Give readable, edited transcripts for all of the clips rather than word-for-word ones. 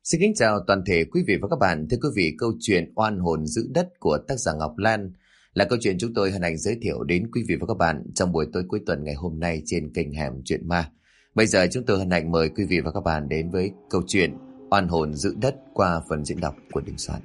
Xin kính chào toàn thể quý vị và các bạn. Thưa quý vị, câu chuyện Oan hồn giữ đất của tác giả Ngọc Lan là câu chuyện chúng tôi hân hạnh giới thiệu đến quý vị và các bạn trong buổi tối cuối tuần ngày hôm nay trên kênh Hẻm Chuyện Ma. Bây giờ chúng tôi hân hạnh mời quý vị và các bạn đến với câu chuyện Oan hồn giữ đất qua phần diễn đọc của Đình Soạn.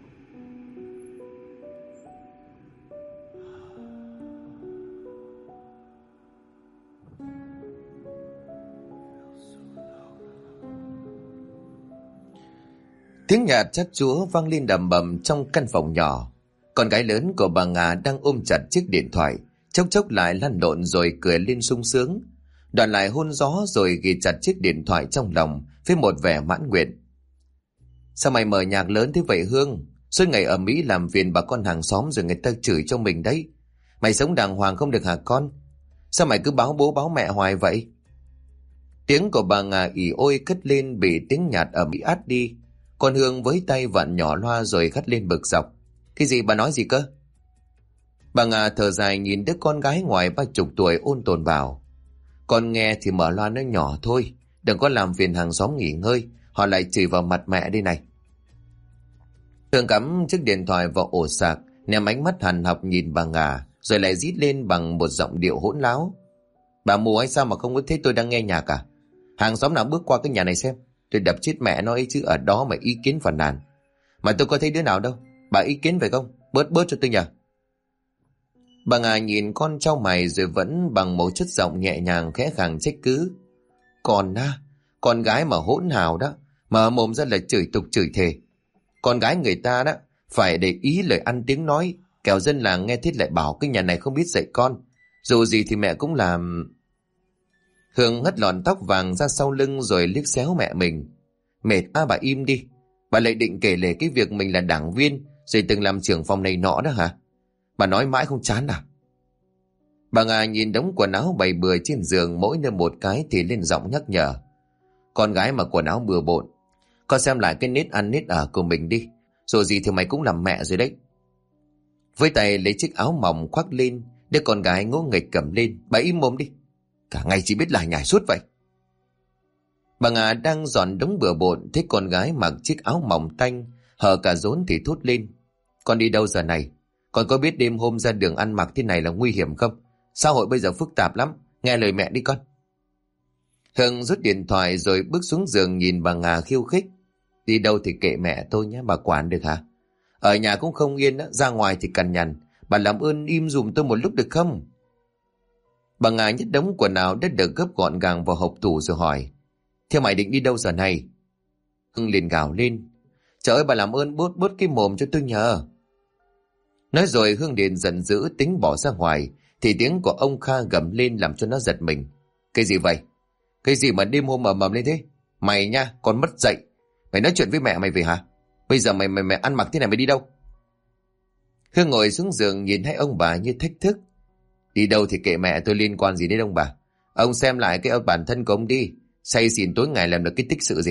Tiếng nhạc chát chúa vang lên đầm bầm trong căn phòng nhỏ. Con gái lớn của bà Ngà đang ôm chặt chiếc điện thoại, chốc chốc lại lăn lộn rồi cười lên sung sướng. Đoạn lại hôn gió rồi ghi chặt chiếc điện thoại trong lòng với một vẻ mãn nguyện. Sao mày mở nhạc lớn thế vậy Hương? Suốt ngày ở Mỹ làm phiền bà con hàng xóm rồi người ta chửi cho mình đấy. Mày sống đàng hoàng không được hả con? Sao mày cứ báo bố báo mẹ hoài vậy? Tiếng của bà Ngà ỉ ôi cất lên bị tiếng nhạc ở Mỹ át đi. Con Hương với tay vặn nhỏ loa rồi gắt lên bực dọc. Cái gì bà nói gì cơ? Bà Ngà thở dài nhìn đứa con gái ngoài 30 tuổi ôn tồn bảo. Con nghe thì mở loa nó nhỏ thôi, đừng có làm phiền hàng xóm nghỉ ngơi, họ lại chửi vào mặt mẹ đây này. Hương cắm chiếc điện thoại vào ổ sạc, ném ánh mắt hằn học nhìn bà Ngà, rồi lại rít lên bằng một giọng điệu hỗn láo. Bà mù hay sao mà không có thấy tôi đang nghe nhạc à? Hàng xóm nào bước qua cái nhà này xem, tôi đập chết mẹ nó ấy chứ, ở đó mà ý kiến phàn nàn. Mà tôi có thấy đứa nào đâu, bà ý kiến phải không? Bớt cho tôi nhờ. Bà Ngà nhìn con trao mày rồi vẫn bằng một chất giọng nhẹ nhàng khẽ khàng trách cứ. Con gái mà hỗn hào đó, mở mồm ra là chửi tục chửi thề. Con gái người ta đó, phải để ý lời ăn tiếng nói, kẻo dân làng nghe thiết lại bảo cái nhà này không biết dạy con. Dù gì thì mẹ cũng làm... Hương hất lọn tóc vàng ra sau lưng rồi liếc xéo mẹ mình. Mệt bà im đi. Bà lại định kể lể cái việc mình là đảng viên rồi từng làm trưởng phòng này nọ đó hả? Bà nói mãi không chán à? Bà Ngà nhìn đống quần áo bày bừa trên giường mỗi nơi một cái thì lên giọng nhắc nhở. Con gái mà quần áo bừa bộn, con xem lại cái nết ăn nết ở của mình đi. Rồi gì thì mày cũng làm mẹ rồi đấy. Với tay lấy chiếc áo mỏng khoác lên, đứa con gái ngỗ nghịch cầm lên. Bà im mồm đi. Cả ngày chỉ biết lải nhải suốt vậy. Bà Ngà đang dọn đống bừa bộn, thấy con gái mặc chiếc áo mỏng tanh, hở cả rốn thì thốt lên. Con đi đâu giờ này? Con có biết đêm hôm ra đường ăn mặc thế này là nguy hiểm không? Xã hội bây giờ phức tạp lắm, nghe lời mẹ đi con. Hương rút điện thoại rồi bước xuống giường nhìn bà Ngà khiêu khích. Đi đâu thì kệ mẹ tôi nhé, bà quản được hả? Ở nhà cũng không yên, ra ngoài thì cằn nhằn. Bà làm ơn im dùm tôi một lúc được không? Bà Ngà nhét đống quần áo đã được gấp gọn gàng vào hộp tủ rồi hỏi. Thế mày định đi đâu giờ này? Hương liền gào lên. Trời ơi bà làm ơn bớt cái mồm cho tôi nhờ. Nói rồi Hương liền giận dữ tính bỏ ra ngoài thì tiếng của ông Kha gầm lên làm cho nó giật mình. Cái gì vậy? Cái gì mà đêm hôm ầm ầm lên thế? Mày nha, con mất dậy. Mày nói chuyện với mẹ mày về hả? Bây giờ mày ăn mặc thế này mày đi đâu? Hương ngồi xuống giường nhìn hai ông bà như thách thức. Đi đâu thì kệ mẹ tôi, liên quan gì đến ông bà? Ông xem lại cái bản thân của ông đi. Say xỉn tối ngày làm được cái tích sự gì?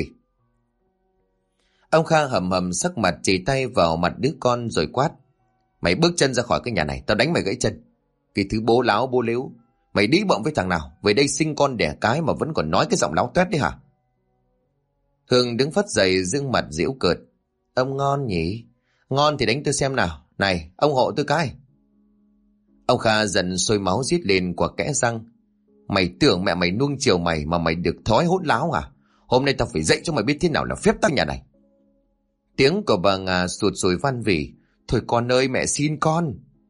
Ông Kha hầm hầm sắc mặt chỉ tay vào mặt đứa con rồi quát. Mày bước chân ra khỏi cái nhà này, tao đánh mày gãy chân. Cái thứ bố láo bố lếu. Mày đi bọng với thằng nào? Về đây sinh con đẻ cái mà vẫn còn nói cái giọng láo toét đấy hả? Hương đứng phắt dậy dương mặt giễu cợt. Ông ngon nhỉ? Ngon thì đánh tôi xem nào. Này, ông hộ tôi cái. Ông Kha giận sôi máu rít lên qua kẽ răng. Mày tưởng mẹ mày nuông chiều mày mà mày được thói hỗn láo à? Hôm nay tao phải dạy cho mày biết thế nào là phép tắc nhà này. Tiếng của bà Ngà sụt sùi van vỉ. Thôi con ơi, mẹ xin con.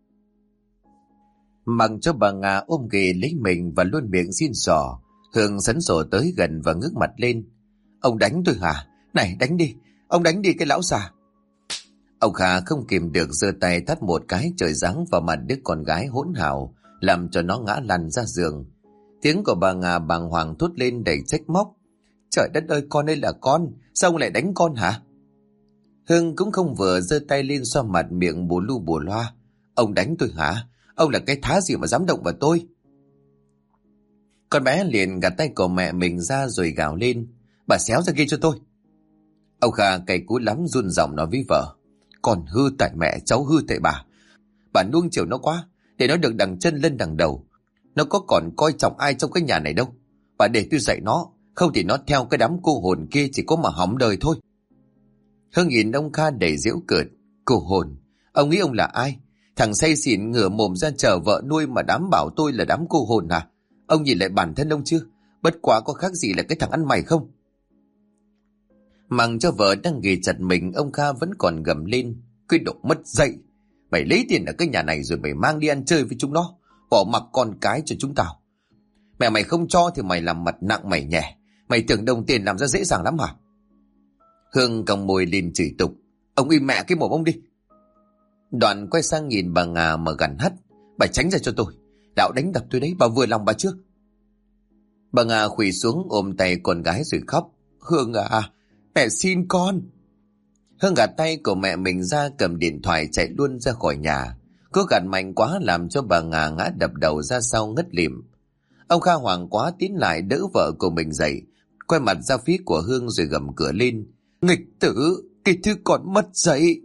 Mặc cho bà Ngà ôm ghì lấy mình và luôn miệng xin xỏ, Hương sấn sổ tới gần và ngước mặt lên. Ông đánh tôi hả? Này đánh đi, ông đánh đi cái lão già. Ông Kha không kìm được giơ tay tát một cái trời giáng vào mặt đứa con gái hỗn hào, làm cho nó ngã lăn ra giường. Tiếng của bà Ngà bàng hoàng thốt lên đầy trách móc. Trời đất ơi, con ơi là con, sao ông lại đánh con hả? Hương cũng không vừa giơ tay lên xoa mặt miệng bù lu bù loa. Ông đánh tôi hả? Ông là cái thá gì mà dám động vào tôi? Con bé liền gạt tay của mẹ mình ra rồi gào lên. Bà xéo ra kia cho tôi. Ông Kha cay cú lắm run giọng nói với vợ. Con hư tại mẹ, cháu hư tại bà. Bà nuông chiều nó quá, để nó được đằng chân lên đằng đầu. Nó có còn coi trọng ai trong cái nhà này đâu. Bà để tôi dạy nó, không thì nó theo cái đám cô hồn kia chỉ có mà hỏng đời thôi. Hương nhìn ông Kha đầy giễu cợt. Cô hồn, ông nghĩ ông là ai? Thằng say xỉn ngửa mồm ra chờ vợ nuôi mà dám bảo tôi là đám cô hồn à? Ông nhìn lại bản thân ông chưa? Bất quá có khác gì là cái thằng ăn mày không? Mặc cho vợ đang ghì chặt mình, ông Kha vẫn còn gầm lên. Cái đồ mất dạy! Mày lấy tiền ở cái nhà này rồi mày mang đi ăn chơi với chúng nó, bỏ mặc con cái cho chúng tao. Mẹ mày không cho thì mày làm mặt nặng mày nhẹ. Mày tưởng đồng tiền làm ra dễ dàng lắm hả? Hương còng môi lên chửi tục. Ông im mẹ cái mồm ông đi. Đoạn quay sang nhìn bà Ngà mà gằn hắt. Bà tránh ra cho tôi. Đạo đánh đập tôi đấy, bà vừa lòng bà chưa? Bà Ngà khuỵu xuống ôm tay con gái rồi khóc. Hương à, mẹ xin con. Hương gạt tay của mẹ mình ra, cầm điện thoại chạy luôn ra khỏi nhà. Cô gạt mạnh quá làm cho bà Ngà ngã đập đầu ra sau ngất lịm. Ông Kha hoảng quá tiến lại đỡ vợ của mình dậy, quay mặt ra phía của Hương rồi gầm cửa lên. Nghịch tử, cái thứ còn mất dậy.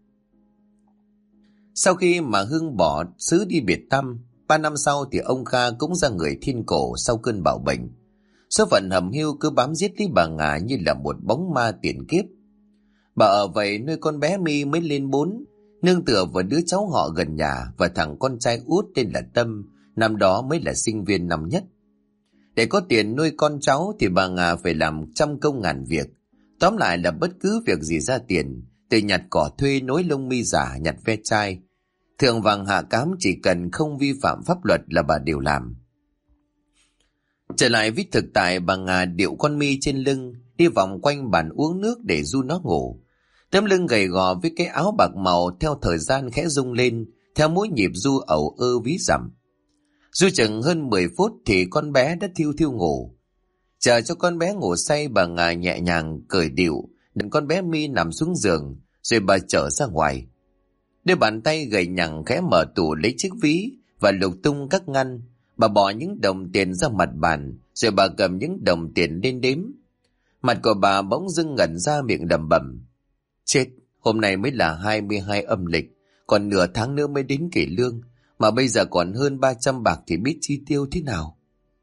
Sau khi mà Hương bỏ xứ đi biệt tâm, 3 năm sau thì ông Kha cũng ra người thiên cổ sau cơn bạo bệnh. Số phận hầm hiu cứ bám giết lấy bà Ngà như là một bóng ma tiền kiếp. Bà ở vậy nuôi con bé My mới lên 4, nương tựa vào đứa cháu họ gần nhà và thằng con trai út tên là Tâm, năm đó mới là sinh viên năm nhất. Để có tiền nuôi con cháu thì bà Ngà phải làm trăm công ngàn việc. Tóm lại là bất cứ việc gì ra tiền, từ nhặt cỏ thuê, nối lông mi giả, nhặt ve chai, thượng vàng hạ cám, chỉ cần không vi phạm pháp luật là bà đều làm. Trở lại với thực tại, bà Ngà điệu con My trên lưng, đi vòng quanh bàn uống nước để du nó ngủ. Tấm lưng gầy gò với cái áo bạc màu theo thời gian khẽ rung lên, theo mỗi nhịp du ẩu ơ ví dặm. Du chừng hơn 10 phút thì con bé đã thiu thiu ngủ. Chờ cho con bé ngủ say, bà Ngà nhẹ nhàng cởi điệu, đừng con bé My nằm xuống giường, rồi bà trở ra ngoài. Đôi bàn tay gầy nhằng khẽ mở tủ lấy chiếc ví và lục tung các ngăn. Bà bỏ những đồng tiền ra mặt bàn, rồi bà cầm những đồng tiền lên đếm. Mặt của bà bỗng dưng ngẩn ra, miệng lẩm bẩm. Chết, hôm nay mới là 22 âm lịch, còn nửa tháng nữa mới đến kỷ lương, mà bây giờ còn hơn 300 bạc thì biết chi tiêu thế nào.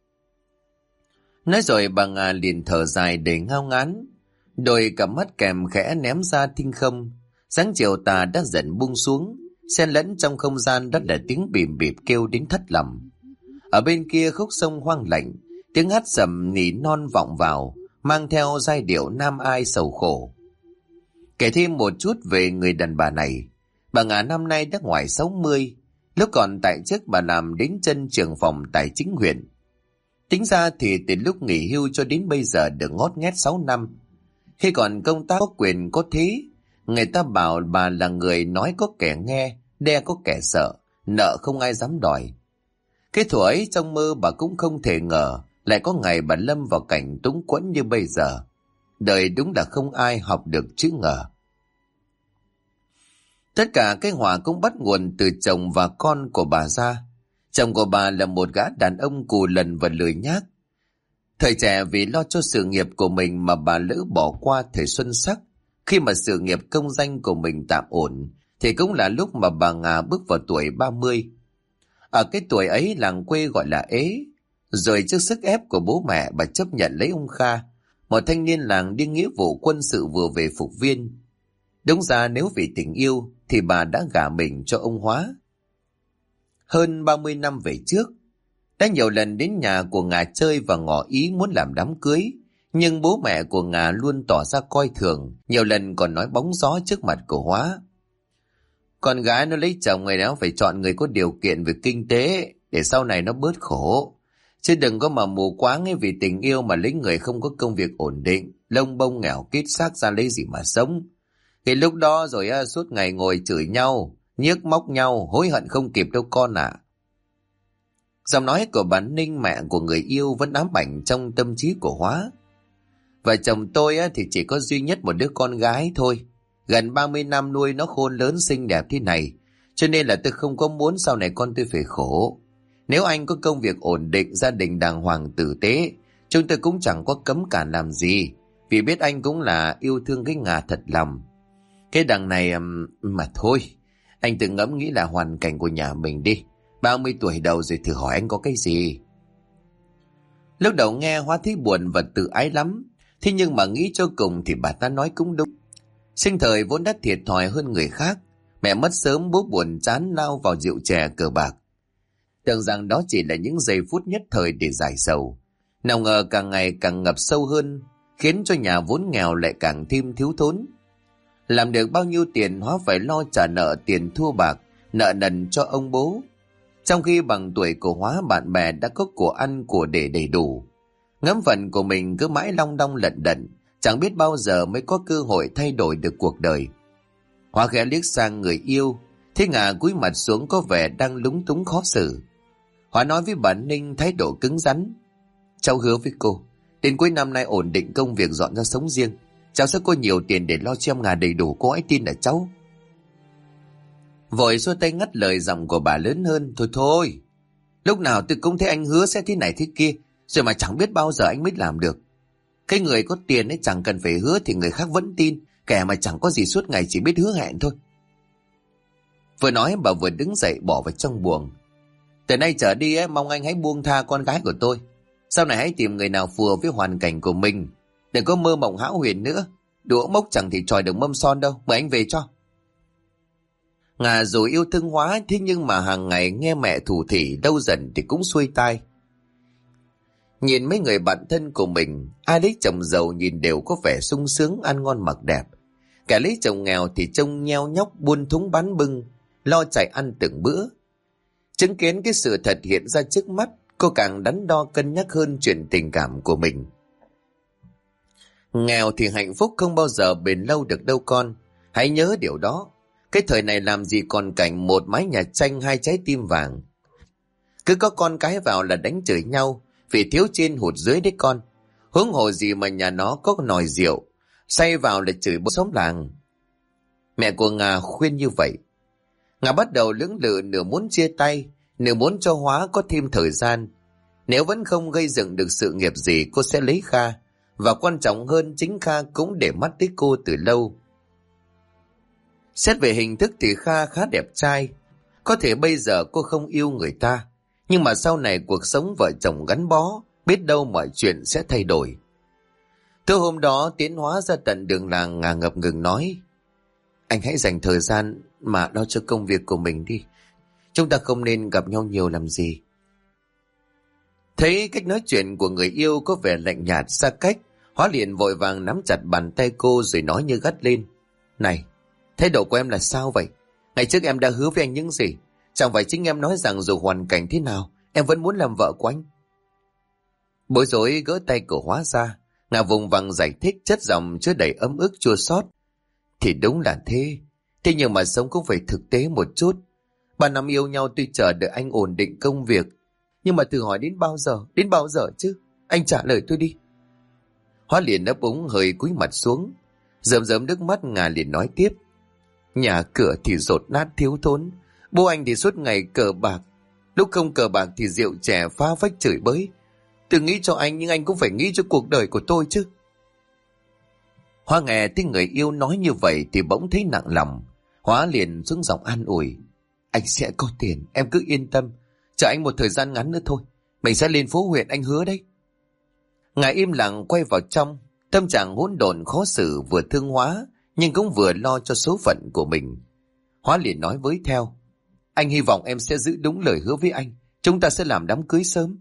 Nói rồi bà Ngà liền thở dài để ngao ngán, đôi cặp mắt kèm khẽ ném ra thinh không. Sáng chiều tà đã dần buông xuống, xen lẫn trong không gian đó là tiếng bìm bịp kêu đến thất lòng. Ở bên kia khúc sông hoang lạnh, tiếng hát sầm nỉ non vọng vào, mang theo giai điệu nam ai sầu khổ. Kể thêm một chút về người đàn bà này. Bà Ngà năm nay đã ngoài 60. Lúc còn tại chức bà làm đến chân trưởng phòng tài chính huyện. Tính ra thì từ lúc nghỉ hưu cho đến bây giờ được ngót nghét 6 năm. Khi còn công tác có quyền có thế, người ta bảo bà là người nói có kẻ nghe, đe có kẻ sợ, nợ không ai dám đòi. Cái thuở ấy trong mơ bà cũng không thể ngờ lại có ngày bà lâm vào cảnh túng quẫn như bây giờ. Đời đúng là không ai học được chữ ngờ. Tất cả cái họa cũng bắt nguồn từ chồng và con của bà ra. Chồng của bà là một gã đàn ông cù lần và lười nhác. Thời trẻ vì lo cho sự nghiệp của mình mà bà lỡ bỏ qua thời xuân sắc. Khi mà sự nghiệp công danh của mình tạm ổn thì cũng là lúc mà bà Ngà bước vào tuổi 30. Ở cái tuổi ấy làng quê gọi là ế. Rồi trước sức ép của bố mẹ, bà chấp nhận lấy ông Kha, một thanh niên làng đi nghĩa vụ quân sự vừa về phục viên. Đúng ra nếu vì tình yêu thì bà đã gả mình cho ông Hóa. Hơn 30 năm về trước, đã nhiều lần đến nhà của Ngà chơi và ngỏ ý muốn làm đám cưới, nhưng bố mẹ của Ngà luôn tỏ ra coi thường, nhiều lần còn nói bóng gió trước mặt của Hóa. Con gái nó lấy chồng người đó phải chọn người có điều kiện về kinh tế để sau này nó bớt khổ. Chứ đừng có mà mù quáng ấy vì tình yêu mà lấy người không có công việc ổn định, lông bông nghèo kết xác ra lấy gì mà sống. Thì lúc đó rồi suốt ngày ngồi chửi nhau, nhiếc móc nhau, hối hận không kịp đâu con ạ. Giọng nói của bà Ninh, mẹ của người yêu, vẫn ám ảnh trong tâm trí của Hóa. Vợ chồng tôi thì chỉ có duy nhất một đứa con gái thôi. Gần 30 năm nuôi nó khôn lớn xinh đẹp thế này, cho nên là tôi không có muốn sau này con tôi phải khổ. Nếu anh có công việc ổn định, gia đình đàng hoàng tử tế, chúng tôi cũng chẳng có cấm cản làm gì, vì biết anh cũng là yêu thương cái Ngà thật lòng. Cái đằng này mà thôi, anh tự ngẫm nghĩ là hoàn cảnh của nhà mình đi. 30 tuổi đầu rồi thử hỏi anh có cái gì. Lúc đầu nghe Hóa thấy buồn và tự ái lắm, thế nhưng mà nghĩ cho cùng thì bà ta nói cũng đúng. Sinh thời vốn đã thiệt thòi hơn người khác. Mẹ mất sớm, bố buồn chán lao vào rượu chè cờ bạc. Tưởng rằng đó chỉ là những giây phút nhất thời để giải sầu. Nào ngờ càng ngày càng ngập sâu hơn, khiến cho nhà vốn nghèo lại càng thêm thiếu thốn. Làm được bao nhiêu tiền Hóa phải lo trả nợ tiền thua bạc, nợ nần cho ông bố. Trong khi bằng tuổi của Hóa, bạn bè đã có của ăn của để đầy đủ. Ngắm phận của mình cứ mãi long đong lận đận, chẳng biết bao giờ mới có cơ hội thay đổi được cuộc đời. Hóa khẽ liếc sang người yêu, thấy Ngà cúi mặt xuống có vẻ đang lúng túng khó xử. Hóa nói với bà Ninh thái độ cứng rắn: cháu hứa với cô, đến cuối năm nay ổn định công việc, dọn ra sống riêng, cháu sẽ có nhiều tiền để lo cho em Ngà đầy đủ, cô hãy tin ở cháu. Vội xua tay ngắt lời giọng của bà lớn hơn: thôi, lúc nào tôi cũng thấy anh hứa sẽ thế này thế kia, rồi mà chẳng biết bao giờ anh mới làm được. Cái người có tiền ấy chẳng cần phải hứa thì người khác vẫn tin, kẻ mà chẳng có gì suốt ngày chỉ biết hứa hẹn thôi. Vừa nói bà vừa đứng dậy bỏ vào trong buồng. Từ nay trở đi ấy, mong anh hãy buông tha con gái của tôi. Sau này hãy tìm người nào phù hợp với hoàn cảnh của mình, đừng có mơ mộng hão huyền nữa. Đũa mốc chẳng thì tròi được mâm son đâu, mời anh về cho. Ngà dù yêu thương Hóa, thế nhưng mà hàng ngày nghe mẹ thủ thỉ đâu dần thì cũng xuôi tai. Nhìn mấy người bạn thân của mình, ai lấy chồng giàu nhìn đều có vẻ sung sướng, ăn ngon mặc đẹp. Kẻ lấy chồng nghèo thì trông nheo nhóc buôn thúng bán bưng, lo chạy ăn từng bữa. Chứng kiến cái sự thật hiện ra trước mắt, cô càng đắn đo cân nhắc hơn chuyện tình cảm của mình. Nghèo thì hạnh phúc không bao giờ bền lâu được đâu con. Hãy nhớ điều đó. Cái thời này làm gì còn cảnh một mái nhà tranh hai trái tim vàng. Cứ có con cái vào là đánh chửi nhau vì thiếu trên hụt dưới đấy con. Huống hồ gì mà nhà nó có nồi rượu, say vào là chửi bố xóm làng. Mẹ của Ngà khuyên như vậy. Ngà bắt đầu lưỡng lự, nửa muốn chia tay, nửa muốn cho Hóa có thêm thời gian. Nếu vẫn không gây dựng được sự nghiệp gì, cô sẽ lấy Kha. Và quan trọng hơn, chính Kha cũng để mắt tới cô từ lâu. Xét về hình thức thì Kha khá đẹp trai. Có thể bây giờ cô không yêu người ta, nhưng mà sau này cuộc sống vợ chồng gắn bó, biết đâu mọi chuyện sẽ thay đổi. Từ hôm đó tiến Hóa ra tận đường làng, Ngà ngập ngừng nói: anh hãy dành thời gian mà lo cho công việc của mình đi. Chúng ta không nên gặp nhau nhiều làm gì. Thấy cách nói chuyện của người yêu có vẻ lạnh nhạt xa cách, Hóa liền vội vàng nắm chặt bàn tay cô rồi nói như gắt lên: này, thái độ của em là sao vậy? Ngày trước em đã hứa với anh những gì? Chẳng phải chính em nói rằng dù hoàn cảnh thế nào em vẫn muốn làm vợ của anh? Bối rối gỡ tay của Hóa ra, Ngà vùng vằng giải thích chất giọng chứa đầy ấm ức chua xót: thì đúng là thế, thế nhưng mà sống cũng phải thực tế một chút. 3 năm yêu nhau tuy chờ đợi anh ổn định công việc, nhưng mà thử hỏi đến bao giờ chứ? Anh trả lời tôi đi. Hóa liền ấp úng hơi cúi mặt xuống, rơm rớm nước mắt. Ngà liền nói tiếp: nhà cửa thì dột nát thiếu thốn, bố anh thì suốt ngày cờ bạc, lúc không cờ bạc thì rượu chè phá phách chửi bới. Tôi nghĩ cho anh nhưng anh cũng phải nghĩ cho cuộc đời của tôi chứ. Hóa nghe tiếng người yêu nói như vậy thì bỗng thấy nặng lòng. Hóa liền xuống giọng an ủi: anh sẽ có tiền, em cứ yên tâm, chờ anh một thời gian ngắn nữa thôi, mình sẽ lên phố huyện, anh hứa đấy. Ngà im lặng quay vào trong, tâm trạng hỗn độn khó xử, vừa thương Hóa nhưng cũng vừa lo cho số phận của mình. Hóa liền nói với theo: anh hy vọng em sẽ giữ đúng lời hứa với anh, chúng ta sẽ làm đám cưới sớm.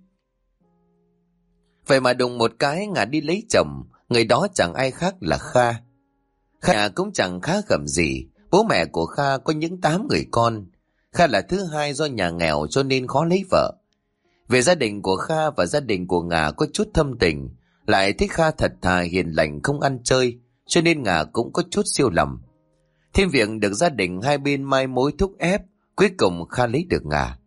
Vậy mà đùng một cái Ngà đi lấy chồng, người đó chẳng ai khác là Kha. Kha cũng chẳng khá khẩm gì, bố mẹ của Kha có những 8 người con. Kha là thứ hai, do nhà nghèo cho nên khó lấy vợ. Về gia đình của Kha và gia đình của Ngà có chút thâm tình, lại thích Kha thật thà hiền lành không ăn chơi, cho nên Ngà cũng có chút siêu lòng. Thêm việc được gia đình hai bên mai mối thúc ép, cuối cùng Kha lấy được Ngà.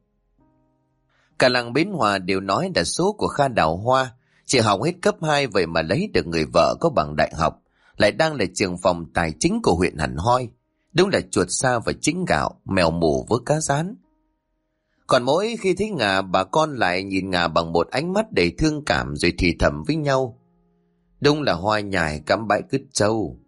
Cả làng Bến Hòa đều nói là số của Kha đào hoa, chỉ học hết cấp 2 vậy mà lấy được người vợ có bằng đại học, lại đang là trưởng phòng tài chính của huyện hẳn hoi. Đúng là chuột sa và chính gạo, mèo mù với cá rán. Còn mỗi khi thấy Ngà, bà con lại nhìn Ngà bằng một ánh mắt đầy thương cảm rồi thì thầm với nhau: đúng là hoa nhài cắm bãi cứt trâu.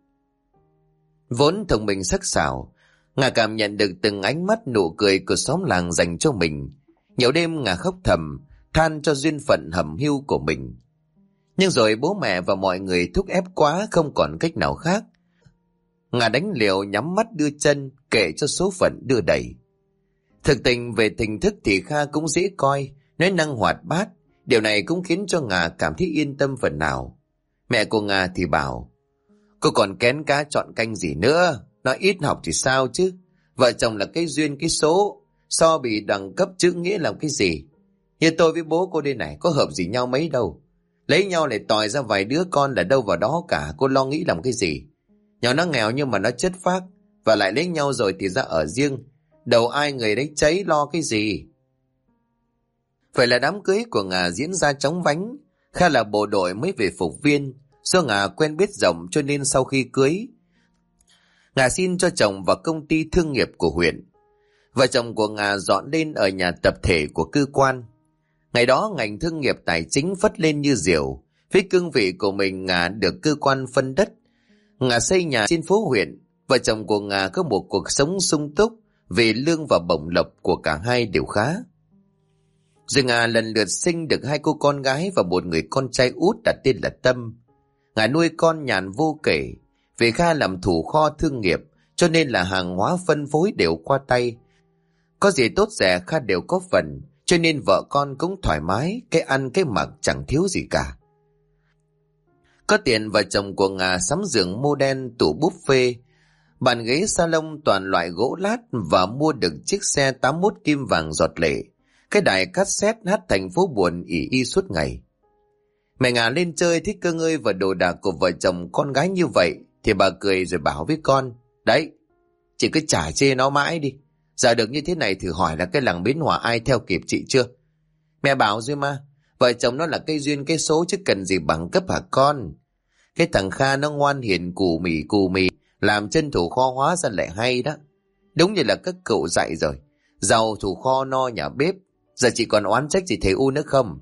Vốn thông minh sắc sảo, Ngà cảm nhận được từng ánh mắt nụ cười của xóm làng dành cho mình. Nhiều đêm Ngà khóc thầm, than cho duyên phận hầm hiu của mình. Nhưng rồi bố mẹ và mọi người thúc ép quá, không còn cách nào khác. Ngà đánh liều nhắm mắt đưa chân, kệ cho số phận đưa đẩy. Thực tình về tình thức thì Kha cũng dễ coi, nói năng hoạt bát. Điều này cũng khiến cho Ngà cảm thấy yên tâm phần nào. Mẹ của Ngà thì bảo, cô còn kén cá chọn canh gì nữa, nói ít học thì sao chứ. Vợ chồng là cái duyên cái số, so bị đẳng cấp chữ nghĩa làm cái gì. Như tôi với bố cô đây này có hợp gì nhau mấy đâu. Lấy nhau lại tòi ra vài đứa con là đâu vào đó cả, cô lo nghĩ làm cái gì. Nhỏ nó nghèo nhưng mà nó chất phác, và lại lấy nhau rồi thì ra ở riêng. Đầu ai người đấy cháy, lo cái gì. Phải là đám cưới của Ngà diễn ra chóng vánh. Kha là bộ đội mới về phục viên, do Ngà quen biết rộng cho nên sau khi cưới, Ngà xin cho chồng vào công ty thương nghiệp của huyện. Vợ chồng của Ngà dọn lên ở nhà tập thể của cơ quan. Ngày đó ngành thương nghiệp tài chính phất lên như diều. Với cương vị của mình, Ngà được cơ quan phân đất. Ngà xây nhà trên phố huyện. Vợ chồng của Ngà có một cuộc sống sung túc vì lương và bổng lộc của cả hai đều khá. Rồi Ngà lần lượt sinh được 2 cô con gái và một người con trai út đặt tên là Tâm. Ngà nuôi con nhàn vô kể. Vì Kha làm thủ kho thương nghiệp cho nên là hàng hóa phân phối đều qua tay. Có gì tốt rẻ Kha đều có phần, cho nên vợ con cũng thoải mái, cái ăn cái mặc chẳng thiếu gì cả. Có tiền vợ chồng của Ngà sắm giường modern, tủ buffet, bàn ghế salon toàn loại gỗ lát và mua được chiếc xe 81 kim vàng giọt lệ, cái đài cassette hát thành phố buồn ỉ y suốt ngày. Mẹ Ngà lên chơi thích cơ ngơi và đồ đạc của vợ chồng con gái như vậy thì bà cười rồi bảo với con, đấy, chị cứ chả chê nó mãi đi. Giờ được như thế này thử hỏi là cái làng Bến Hòa ai theo kịp chị chưa? Mẹ bảo rồi mà, vợ chồng nó là cây duyên cái số chứ cần gì bằng cấp hả con? Cái thằng Kha nó ngoan hiền cù mì, làm chân thủ kho hóa ra lại hay đó. Đúng như là các cậu dạy rồi, giàu thủ kho no nhà bếp, giờ chị còn oán trách gì thầy U nữa không?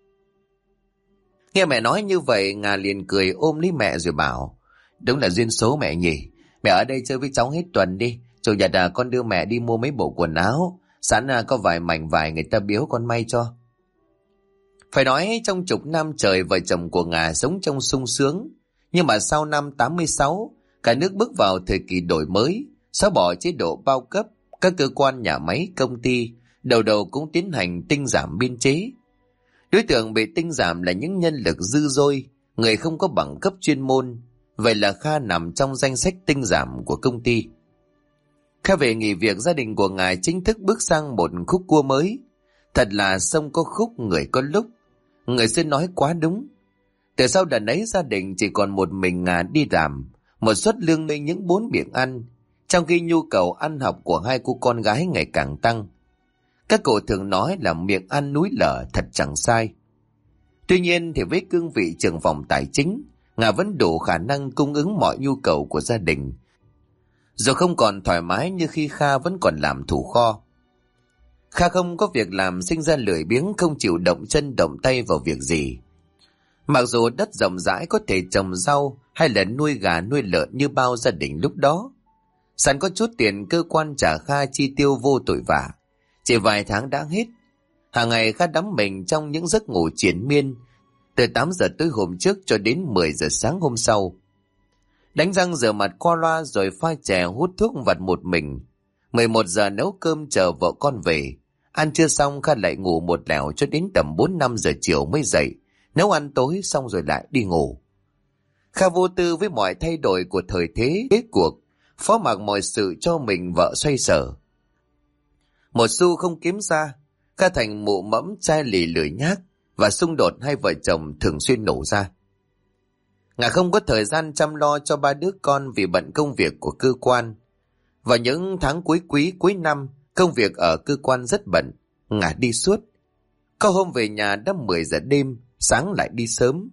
Nghe mẹ nói như vậy, Ngà liền cười ôm lấy mẹ rồi bảo, đúng là duyên số mẹ nhỉ. Mẹ ở đây chơi với cháu hết tuần đi, chủ nhật con đưa mẹ đi mua mấy bộ quần áo, sẵn có vài mảnh vải người ta biếu con may cho. Phải nói trong chục năm trời vợ chồng của Ngà sống trong sung sướng. Nhưng mà sau năm 86, cả nước bước vào thời kỳ đổi mới, xóa bỏ chế độ bao cấp, các cơ quan nhà máy công ty đầu cũng tiến hành tinh giảm biên chế. Đối tượng bị tinh giảm là những nhân lực dư dôi, người không có bằng cấp chuyên môn. Vậy là Kha nằm trong danh sách tinh giảm của công ty. Kha về nghỉ việc, gia đình của ngài chính thức bước sang một khúc cua mới. Thật là sông có khúc, người có lúc. Người xưa nói quá đúng. Từ sau đợt ấy gia đình chỉ còn một mình Ngà đi làm, một suất lương nuôi những 4 miệng ăn, trong khi nhu cầu ăn học của 2 cô con gái ngày càng tăng. Các cụ thường nói là miệng ăn núi lở, thật chẳng sai. Tuy nhiên thì với cương vị trưởng phòng tài chính, Ngà vẫn đủ khả năng cung ứng mọi nhu cầu của gia đình. Dù không còn thoải mái như khi Kha vẫn còn làm thủ kho. Kha không có việc làm, sinh ra lười biếng, không chịu động chân động tay vào việc gì. Mặc dù đất rộng rãi có thể trồng rau hay là nuôi gà nuôi lợn như bao gia đình lúc đó. Sẵn có chút tiền, cơ quan trả Kha chi tiêu vô tội vạ. Chỉ vài tháng đã hết. Hàng ngày Kha đắm mình trong những giấc ngủ triền miên, từ 8 giờ tối hôm trước cho đến 10 giờ sáng hôm sau. Đánh răng rửa mặt qua loa rồi pha chè hút thuốc vặt một mình. 11 giờ nấu cơm chờ vợ con về. Ăn trưa xong Kha lại ngủ một lẻo cho đến tầm 4-5 giờ chiều mới dậy, nấu ăn tối xong rồi lại đi ngủ. Kha vô tư với mọi thay đổi của thời thế kết cuộc, phó mặc mọi sự cho mình vợ xoay sở. Một xu không kiếm ra, Kha thành mụ mẫm chai lì lười nhác, và xung đột hai vợ chồng thường xuyên nổ ra. Ngà không có thời gian chăm lo cho 3 đứa con vì bận công việc của cơ quan. Vào những tháng cuối quý cuối năm, công việc ở cơ quan rất bận, Ngà đi suốt. Có hôm về nhà đã 10 giờ đêm, sáng lại đi sớm.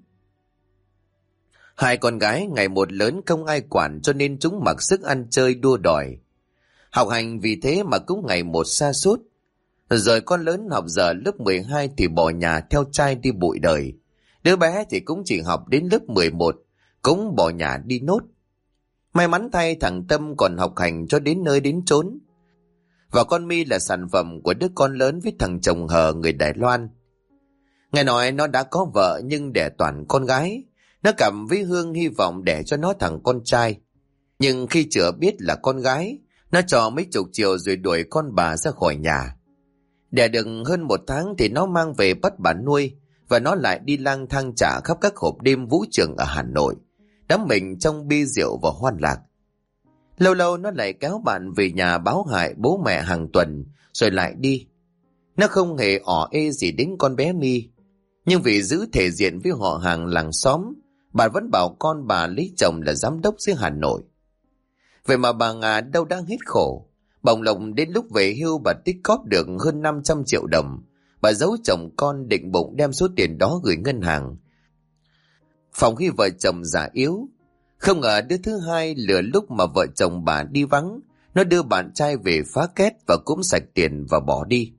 2 con gái ngày một lớn không ai quản cho nên chúng mặc sức ăn chơi đua đòi. Học hành vì thế mà cũng ngày một sa sút. Rồi con lớn học giờ lớp 12 thì bỏ nhà theo trai đi bụi đời. Đứa bé thì cũng chỉ học đến lớp 11, cũng bỏ nhà đi nốt. May mắn thay thằng Tâm còn học hành cho đến nơi đến chốn. Và con My là sản phẩm của đứa con lớn với thằng chồng hờ người Đài Loan. Nghe nói nó đã có vợ nhưng đẻ toàn con gái. Nó cảm với Hương hy vọng đẻ cho nó thằng con trai. Nhưng khi chửa biết là con gái, nó cho mấy chục triệu rồi đuổi con bà ra khỏi nhà. Đẻ được hơn 1 tháng thì nó mang về bắt bà nuôi, và nó lại đi lang thang trả khắp các hộp đêm vũ trường ở Hà Nội, đắm mình trong bia rượu và hoan lạc. Lâu lâu nó lại kéo bạn về nhà báo hại bố mẹ hàng tuần, rồi lại đi. Nó không hề ỏ ê gì đến con bé My, nhưng vì giữ thể diện với họ hàng làng xóm, bà vẫn bảo con bà lấy chồng là giám đốc dưới Hà Nội. Vậy mà bà Ngà đâu đang hết khổ. Bồng lộng đến lúc về hưu bà tích cóp được hơn 500 triệu đồng. Bà giấu chồng con, định bụng đem số tiền đó gửi ngân hàng, phòng khi vợ chồng già yếu. Không ngờ đứa thứ hai lừa lúc mà vợ chồng bà đi vắng, nó đưa bạn trai về phá két và cũng sạch tiền và bỏ đi.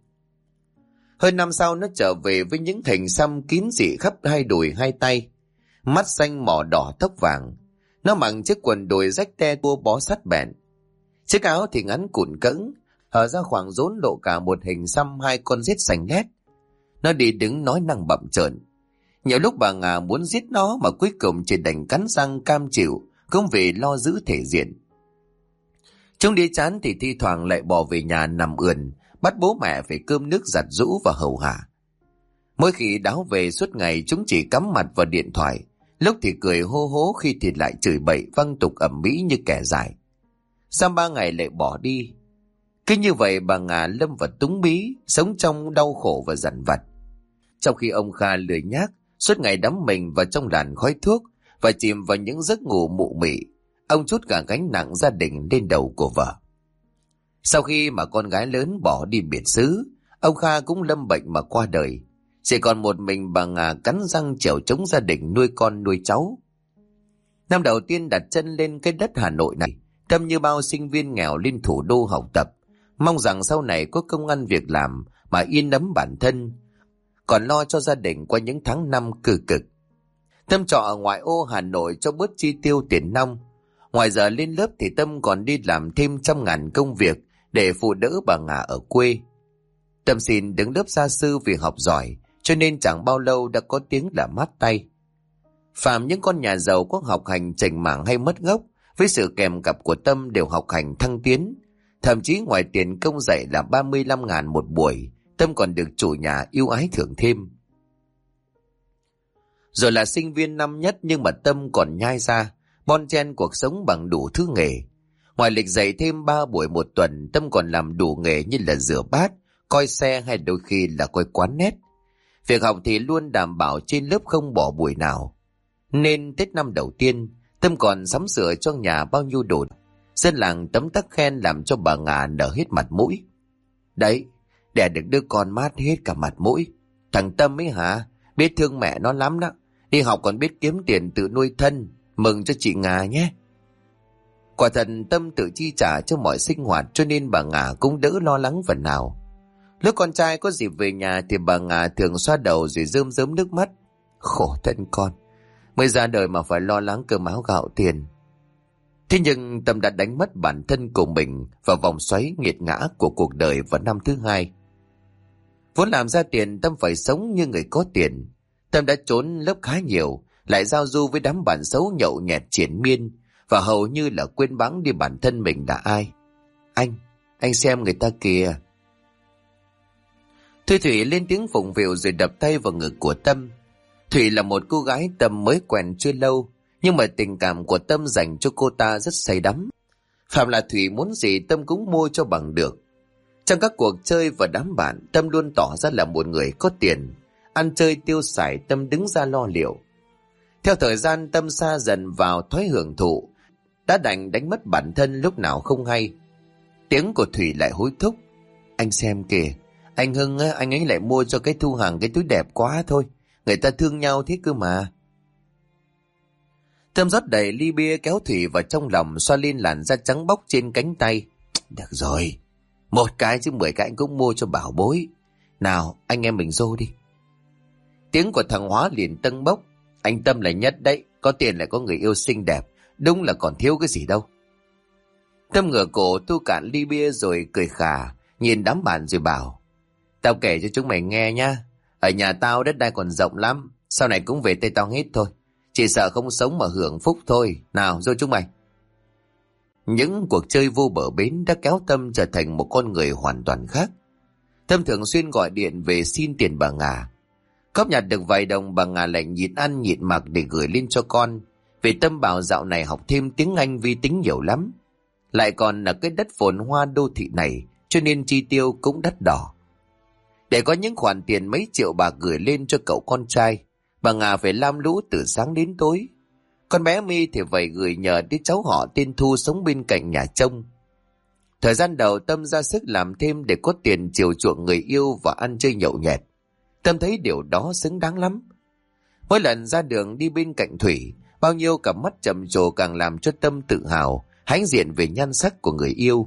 Hơn năm sau nó trở về với những hình xăm kín dị khắp hai đùi hai tay, mắt xanh mỏ đỏ tóc vàng. Nó mặc chiếc quần đùi rách te tua bó sắt bẹn, chiếc áo thì ngắn cụn cẫng, hở ra khoảng rốn lộ cả một hình xăm hai con rết xanh lét. Nó đi đứng nói năng bặm trợn. Nhiều lúc bà Ngà muốn giết nó mà cuối cùng chỉ đành cắn răng cam chịu, cũng vì lo giữ thể diện. Chúng đi chán thì thi thoảng lại bỏ về nhà nằm ườn, bắt bố mẹ phải cơm nước giặt giũ và hầu hạ. Mỗi khi đáo về suốt ngày chúng chỉ cắm mặt vào điện thoại, lúc thì cười hô hố, khi thì lại chửi bậy văng tục ầm ĩ như kẻ dại. Sau 3 ngày lại bỏ đi. Cứ như vậy bà Ngà lâm vào túng bí, sống trong đau khổ và dằn vặt. Trong khi ông Kha lười nhác, suốt ngày đắm mình vào trong làn khói thuốc và chìm vào những giấc ngủ mụ mị, ông trút cả gánh nặng gia đình lên đầu của vợ. Sau khi mà con gái lớn bỏ đi biệt xứ, ông Kha cũng lâm bệnh mà qua đời. Chỉ còn một mình bà Ngà cắn răng chèo chống gia đình nuôi con nuôi cháu. Năm đầu tiên đặt chân lên cái đất Hà Nội này, Tâm như bao sinh viên nghèo lên thủ đô học tập, mong rằng sau này có công ăn việc làm mà yên ấm bản thân, còn lo cho gia đình qua những tháng năm cừ cực. Tâm trọ ở ngoại ô Hà Nội cho bớt chi tiêu tiền nong. Ngoài giờ lên lớp thì Tâm còn đi làm thêm trăm ngàn công việc để phụ đỡ bà Ngà ở quê. Tâm xin đứng lớp gia sư vì học giỏi, cho nên chẳng bao lâu đã có tiếng là mát tay. Phàm những con nhà giàu có học hành chảnh mảng hay mất gốc, với sự kèm cặp của Tâm đều học hành thăng tiến. Thậm chí ngoài tiền công dạy là 35.000 một buổi, Tâm còn được chủ nhà yêu ái thưởng thêm. Rồi là sinh viên năm nhất, nhưng mà Tâm còn nhai ra, bon chen cuộc sống bằng đủ thứ nghề. Ngoài lịch dạy thêm 3 buổi một tuần, Tâm còn làm đủ nghề như là rửa bát, coi xe hay đôi khi là coi quán nét. Việc học thì luôn đảm bảo trên lớp không bỏ buổi nào. Nên Tết năm đầu tiên, Tâm còn sắm sửa cho nhà bao nhiêu đồ. Dân làng tấm tắc khen làm cho bà Ngà nở hết mặt mũi. Đấy, đẻ được đứa con mát hết cả mặt mũi. Thằng Tâm ấy hả, biết thương mẹ nó lắm đó. Đi học còn biết kiếm tiền tự nuôi thân. Mừng cho chị Ngà nhé. Quả thật Tâm tự chi trả cho mọi sinh hoạt, cho nên bà Ngà cũng đỡ lo lắng phần nào. Lúc con trai có dịp về nhà thì bà Ngà thường xoa đầu rồi rơm rớm nước mắt. Khổ thân con, mới ra đời mà phải lo lắng cơm áo gạo tiền. Thế nhưng Tâm đã đánh mất bản thân của mình vào vòng xoáy nghiệt ngã của cuộc đời vào năm thứ hai. Vốn làm ra tiền, Tâm phải sống như người có tiền. Tâm đã trốn lớp khá nhiều, lại giao du với đám bạn xấu nhậu nhẹt triển miên, và hầu như là quên bẵng đi bản thân mình là ai. Anh xem người ta kìa. Thôi Thủy lên tiếng phụng phịu rồi đập tay vào ngực của Tâm. Thủy là một cô gái Tâm mới quen chưa lâu, nhưng mà tình cảm của Tâm dành cho cô ta rất say đắm. Phạm là Thủy muốn gì Tâm cũng mua cho bằng được. Trong các cuộc chơi và đám bạn, Tâm luôn tỏ ra là một người có tiền. Ăn chơi tiêu xài Tâm đứng ra lo liệu. Theo thời gian, Tâm sa dần vào thói hưởng thụ, đã đành đánh mất bản thân lúc nào không hay. Tiếng của Thủy lại hối thúc. Anh xem kìa, anh Hưng anh ấy lại mua cho cái Thu Hằng cái túi đẹp quá thôi. Người ta thương nhau thế cơ mà. Tâm rót đầy ly bia kéo Thủy vào trong lòng, xoa lên làn da trắng bóc trên cánh tay. Được rồi, một cái chứ 10 cái anh cũng mua cho bảo bối. Nào anh em mình rô đi. Tiếng của thằng Hóa liền tâng bốc. Anh Tâm là nhất đấy, có tiền lại có người yêu xinh đẹp, đúng là còn thiếu cái gì đâu. Tâm ngửa cổ tu cạn ly bia rồi cười khà, nhìn đám bạn rồi bảo. Tao kể cho chúng mày nghe nhá. Ở nhà tao đất đai còn rộng lắm, sau này cũng về tay tao hết thôi. Chỉ sợ không sống mà hưởng phúc thôi. Nào, rồi chúng mày. Những cuộc chơi vô bờ bến đã kéo Tâm trở thành một con người hoàn toàn khác. Tâm thường xuyên gọi điện về xin tiền bà Ngà. Góp nhặt được vài đồng, bà Ngà lại nhịn ăn nhịn mặc để gửi lên cho con. Vì Tâm bảo dạo này học thêm tiếng Anh vi tính nhiều lắm. Lại còn là cái đất phồn hoa đô thị này, cho nên chi tiêu cũng đắt đỏ. Để có những khoản tiền mấy triệu bạc gửi lên cho cậu con trai, bà Ngà phải lam lũ từ sáng đến tối. Con bé My thì phải gửi nhờ đứa cháu họ tên Thu sống bên cạnh nhà trông. Thời gian đầu Tâm ra sức làm thêm để có tiền chiều chuộng người yêu và ăn chơi nhậu nhẹt. Tâm thấy điều đó xứng đáng lắm. Mỗi lần ra đường đi bên cạnh Thủy, bao nhiêu cặp mắt trầm trồ càng làm cho Tâm tự hào, hãnh diện về nhan sắc của người yêu.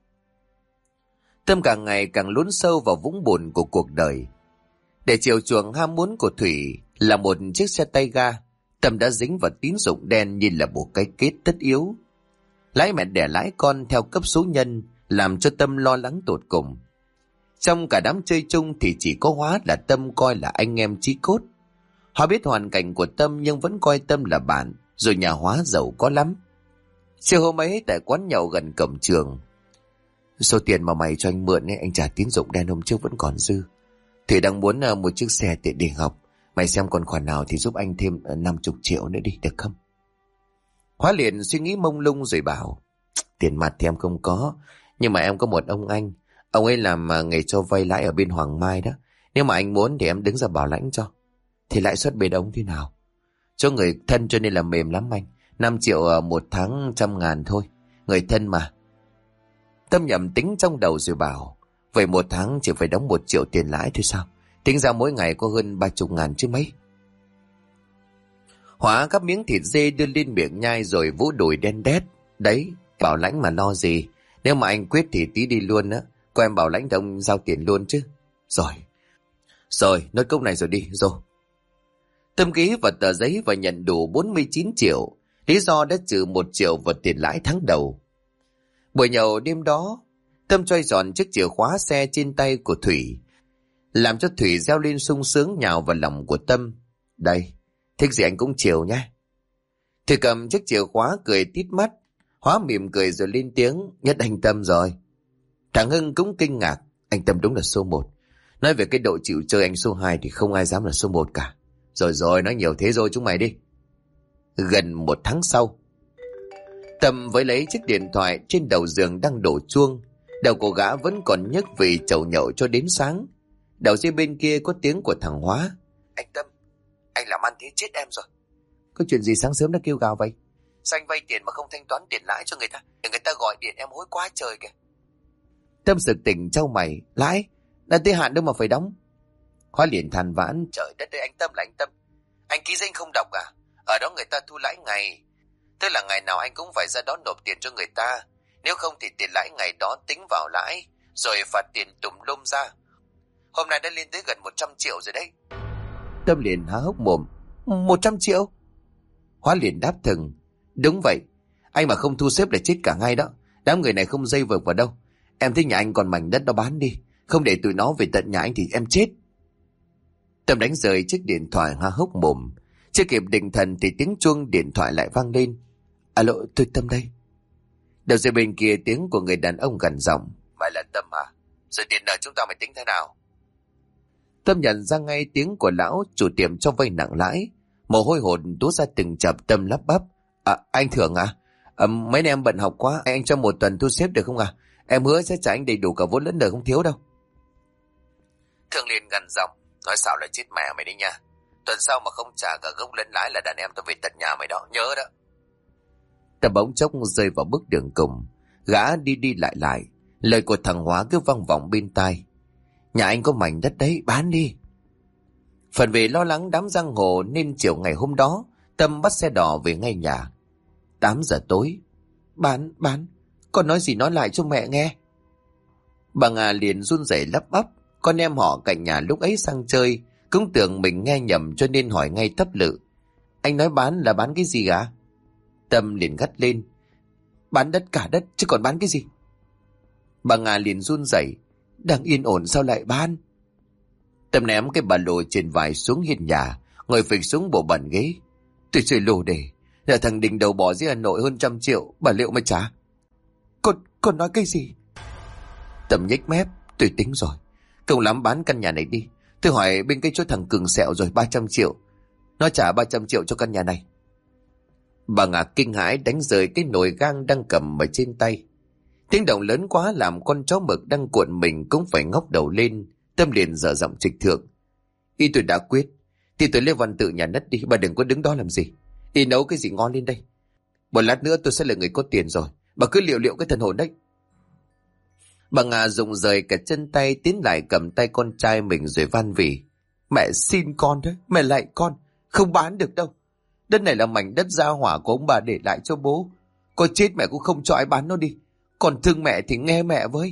Tâm càng ngày càng lún sâu vào vũng bùn của cuộc đời. Để chiều chuộng ham muốn của Thủy là một chiếc xe tay ga, Tâm đã dính vào tín dụng đen như là một cái kết tất yếu. Lãi mẹ đẻ lãi con theo cấp số nhân làm cho Tâm lo lắng tột cùng. Trong cả đám chơi chung thì chỉ có Hóa là Tâm coi là anh em chí cốt. Hóa biết hoàn cảnh của Tâm nhưng vẫn coi Tâm là bạn, rồi nhà Hóa giàu có lắm. Chiều hôm ấy tại quán nhậu gần cổng trường, số tiền mà mày cho anh mượn ấy, anh trả tín dụng đen hôm trước vẫn còn dư. Thủy đang muốn một chiếc xe tiện để học. Mày xem còn khoản nào thì giúp anh thêm 50 triệu nữa đi, được không? Hóa liền suy nghĩ mông lung rồi bảo, tiền mặt thì em không có, nhưng mà em có một ông anh. Ông ấy làm nghề cho vay lãi ở bên Hoàng Mai đó. Nếu mà anh muốn thì em đứng ra bảo lãnh cho. Thì lãi suất bên ông thế nào? Cho người thân cho nên là mềm lắm anh. 5 triệu một tháng 100.000 thôi. Người thân mà. Tâm nhầm tính trong đầu rồi bảo, vậy một tháng chỉ phải đóng 1 triệu tiền lãi thôi sao? Tính ra mỗi ngày có hơn 30.000 chứ mấy. Hóa các miếng thịt dê đưa lên miệng nhai rồi vỗ đùi đen đét. Đấy, bảo lãnh mà lo gì. Nếu mà anh quyết thì tí đi luôn á. Cô em bảo lãnh thì ông giao tiền luôn chứ. Rồi, nói câu này rồi đi, rồi. Tâm ký vào tờ giấy và nhận đủ 49 triệu. Lý do đã trừ 1 triệu vào tiền lãi tháng đầu. Buổi nhậu đêm đó, Tâm choay tròn chiếc chìa khóa xe trên tay của Thủy, làm cho Thủy reo lên sung sướng nhào vào lòng của Tâm. Đây, thích gì anh cũng chiều nhé. Thủy cầm chiếc chìa khóa cười tít mắt. Hóa mỉm cười rồi lên tiếng, nhất anh Tâm rồi. Thằng Hưng cũng kinh ngạc, anh Tâm đúng là số 1. Nói về cái độ chịu chơi anh số 2 thì không ai dám là số 1 cả. Rồi, nói nhiều thế rồi chúng mày đi. Gần 1 tháng sau, Tâm với lấy chiếc điện thoại trên đầu giường đang đổ chuông. Đầu của gã vẫn còn nhức vì chầu nhậu cho đến sáng. Đầu dây bên kia có tiếng của thằng Hóa. Anh Tâm, anh làm ăn thế chết em rồi. Có chuyện gì sáng sớm đã kêu gào vậy? Sao anh vay tiền mà không thanh toán tiền lãi cho người ta? Để người ta gọi điện em hối quá trời kìa. Tâm sực tỉnh trao mày. Lãi? Đã tới hạn đâu mà phải đóng. Hóa liền than vãn. Trời đất ơi, anh Tâm là anh Tâm. Anh ký danh không đọc à? Ở đó người ta thu lãi ngày. Tức là ngày nào anh cũng phải ra đó nộp tiền cho người ta. Nếu không thì tiền lãi ngày đó tính vào lãi, rồi phạt tiền tùm lum ra. Hôm nay đã lên tới gần 100 triệu rồi đấy. Tâm liền há hốc mồm. 100 triệu? Hóa liền đáp thừng. Đúng vậy. Anh mà không thu xếp là chết cả ngay đó. Đám người này không dây vợt vào đâu. Em thấy nhà anh còn mảnh đất đó bán đi. Không để tụi nó về tận nhà anh thì em chết. Tâm đánh rơi chiếc điện thoại há hốc mồm. Chưa kịp định thần thì tiếng chuông điện thoại lại vang lên. Alo, tôi Tâm đây. Đầu dây bên kia tiếng của người đàn ông gần giọng. Mày là Tâm à? Rồi tiền nợ chúng ta mày tính thế nào? Tâm nhận ra ngay tiếng của lão chủ tiệm cho vay nặng lãi. Mồ hôi hột túa ra từng chập. Tâm lắp bắp. Anh Thưởng à? Mấy em bận học quá, anh cho 1 tuần thu xếp được không à? Em hứa sẽ trả anh đầy đủ cả vốn lẫn nợ không thiếu đâu. Thưởng liền gần giọng. Nói sao là chết mẹ mày đi nha. Tuần sau mà không trả cả gốc lẫn lãi là đàn em tao về tận nhà mày đó, nhớ đó. Tâm bỗng chốc rơi vào bước đường cùng. Gã đi lại. Lời của thằng Hóa cứ vang vọng bên tai. Nhà anh có mảnh đất đấy, bán đi. Phần vì lo lắng đám giang hồ nên chiều ngày hôm đó, Tâm bắt xe đỏ về ngay nhà. 8 giờ tối. Bán. Con nói gì nói lại cho mẹ nghe. Bà Ngà liền run rẩy lắp bắp. Con em họ cạnh nhà lúc ấy sang chơi, cũng tưởng mình nghe nhầm cho nên hỏi ngay tấp lự. Anh nói bán là bán cái gì ạ? Tâm liền gắt lên. Bán đất cả đất chứ còn bán cái gì? Bà Ngà liền run rẩy. Đang yên ổn sao lại bán? Tâm ném cái ba lô trên vai xuống hiên nhà, ngồi phịch xuống bộ bàn ghế. Tôi chơi lô đề. Là thằng Đình đầu bỏ dưới Hà Nội hơn 100 triệu, bà liệu mà trả. Con nói cái gì? Tâm nhếch mép. Tôi tính rồi. Công lắm bán căn nhà này đi. Tôi hỏi bên cái chỗ thằng Cường sẹo rồi 300 triệu. Nó trả 300 triệu cho căn nhà này. Bà Ngà kinh hãi đánh rơi cái nồi gang đang cầm ở trên tay. Tiếng động lớn quá làm con chó mực đang cuộn mình cũng phải ngóc đầu lên. Tâm liền dở giọng trịch thượng. Ý tôi đã quyết. Thì tôi lấy văn tự nhà đất đi. Bà đừng có đứng đó làm gì. Ý nấu cái gì ngon lên đây. Một lát nữa tôi sẽ là người có tiền rồi. Bà cứ liệu cái thần hồn đấy. Bà Ngà rụng rời cả chân tay tiến lại cầm tay con trai mình rồi van vỉ. Mẹ xin con đấy. Mẹ lại con. Không bán được đâu. Đất này là mảnh đất gia hỏa của ông bà để lại cho bố. Có chết mẹ cũng không cho ai bán nó đi. Còn thương mẹ thì nghe mẹ với.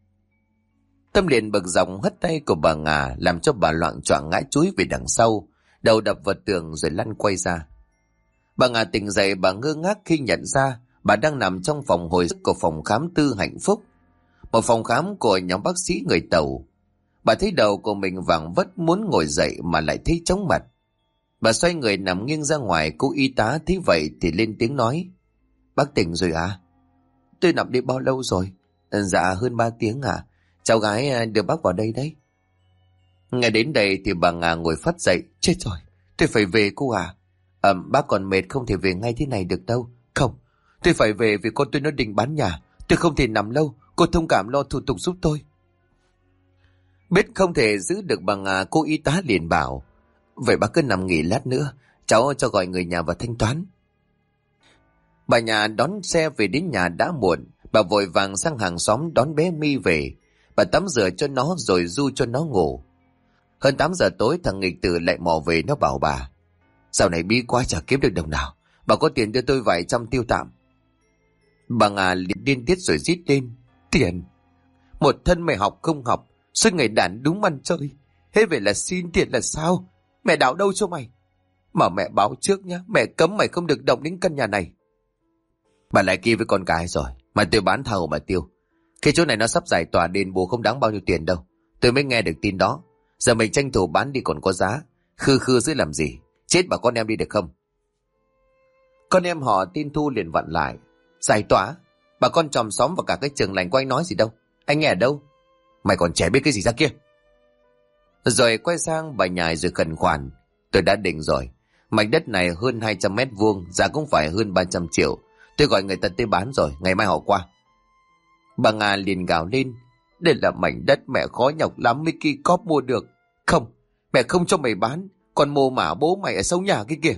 Tâm liền bực dọc hất tay của bà Ngà làm cho bà loạng choạng ngã chúi về đằng sau, đầu đập vào tường rồi lăn quay ra. Bà Ngà tỉnh dậy, bà ngơ ngác khi nhận ra bà đang nằm trong phòng hồi sức của phòng khám Tư Hạnh Phúc, một phòng khám của nhóm bác sĩ người Tàu. Bà thấy đầu của mình vàng vất muốn ngồi dậy mà lại thấy chóng mặt. Bà xoay người nằm nghiêng ra ngoài. Cô y tá thấy vậy thì lên tiếng nói. Bác tỉnh rồi à? Tôi nằm đi bao lâu rồi? Dạ hơn 3 tiếng à. Cháu gái đưa bác vào đây đấy. Ngay đến đây thì bà Ngà ngồi phắt dậy. Chết rồi, tôi phải về cô à? Bác còn mệt không thể về ngay thế này được đâu. Không, tôi phải về vì con tôi nó định bán nhà. Tôi không thể nằm lâu. Cô thông cảm lo thủ tục giúp tôi. Biết không thể giữ được bà Ngà, cô y tá liền bảo. Vậy bác cứ nằm nghỉ lát nữa. Cháu cho gọi người nhà vào thanh toán. Bà nhà đón xe về đến nhà đã muộn. Bà vội vàng sang hàng xóm đón bé My về. Bà tắm rửa cho nó rồi du cho nó ngủ. Hơn 8 giờ tối thằng nghịch tử lại mò về. Nó bảo bà. Dạo này bí quá chả kiếm được đồng nào. Bà có tiền đưa tôi vài trăm tiêu tạm. Bà Ngà liền điên tiết rồi rít lên. Tiền? Một thân mày học không học, suốt ngày đàn đúng ăn chơi. Thế về là xin tiền là sao? Mẹ đảo đâu cho mày? Mà mẹ báo trước nhá. Mẹ cấm mày không được động đến căn nhà này. Bà lại kia với con cái rồi. Mà tôi bán thầu mà tiêu. Cái chỗ này nó sắp giải tỏa đền bù không đáng bao nhiêu tiền đâu. Tôi mới nghe được tin đó. Giờ mình tranh thủ bán đi còn có giá. Khư giữ làm gì? Chết bà con em đi được không? Con em họ tin Thu liền vặn lại. Giải tỏa? Bà con chòm xóm và cả cái trường lành của anh nói gì đâu. Anh nghe ở đâu? Mày còn trẻ biết cái gì ra kia? Rồi quay sang bà nhài rồi khẩn khoản. Tôi đã định rồi. Mảnh đất này hơn 200 mét vuông, giá cũng phải hơn 300 triệu. Tôi gọi người ta tới bán rồi, ngày mai họ qua. Bà Ngà liền gào lên. Đây là mảnh đất mẹ khó nhọc lắm mới ki cóp mua được. Không, mẹ không cho mày bán. Còn mồ mả bố mày ở sau nhà kia kìa.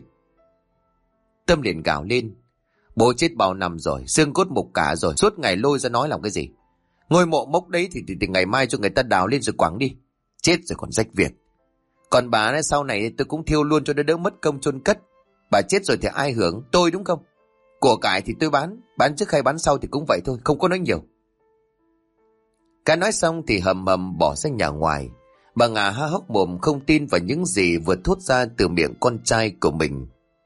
Tâm liền gào lên. Bố chết bao năm rồi, xương cốt mục cả rồi, suốt ngày lôi ra nói làm cái gì? Ngôi mộ mốc đấy thì ngày mai cho người ta đào lên rồi quẳng đi. Chết rồi còn rách việc. Còn bà này sau này tôi cũng thiêu luôn cho nó đỡ mất công chôn cất. Bà chết rồi thì ai hưởng? Tôi đúng không? Của cải thì tôi bán trước hay bán sau thì cũng vậy thôi, không có nói nhiều. Cả nói xong thì hầm hầm bỏ sang nhà ngoài. Bà Ngà há hốc mồm không tin vào những gì vừa thốt ra từ miệng con trai của mình.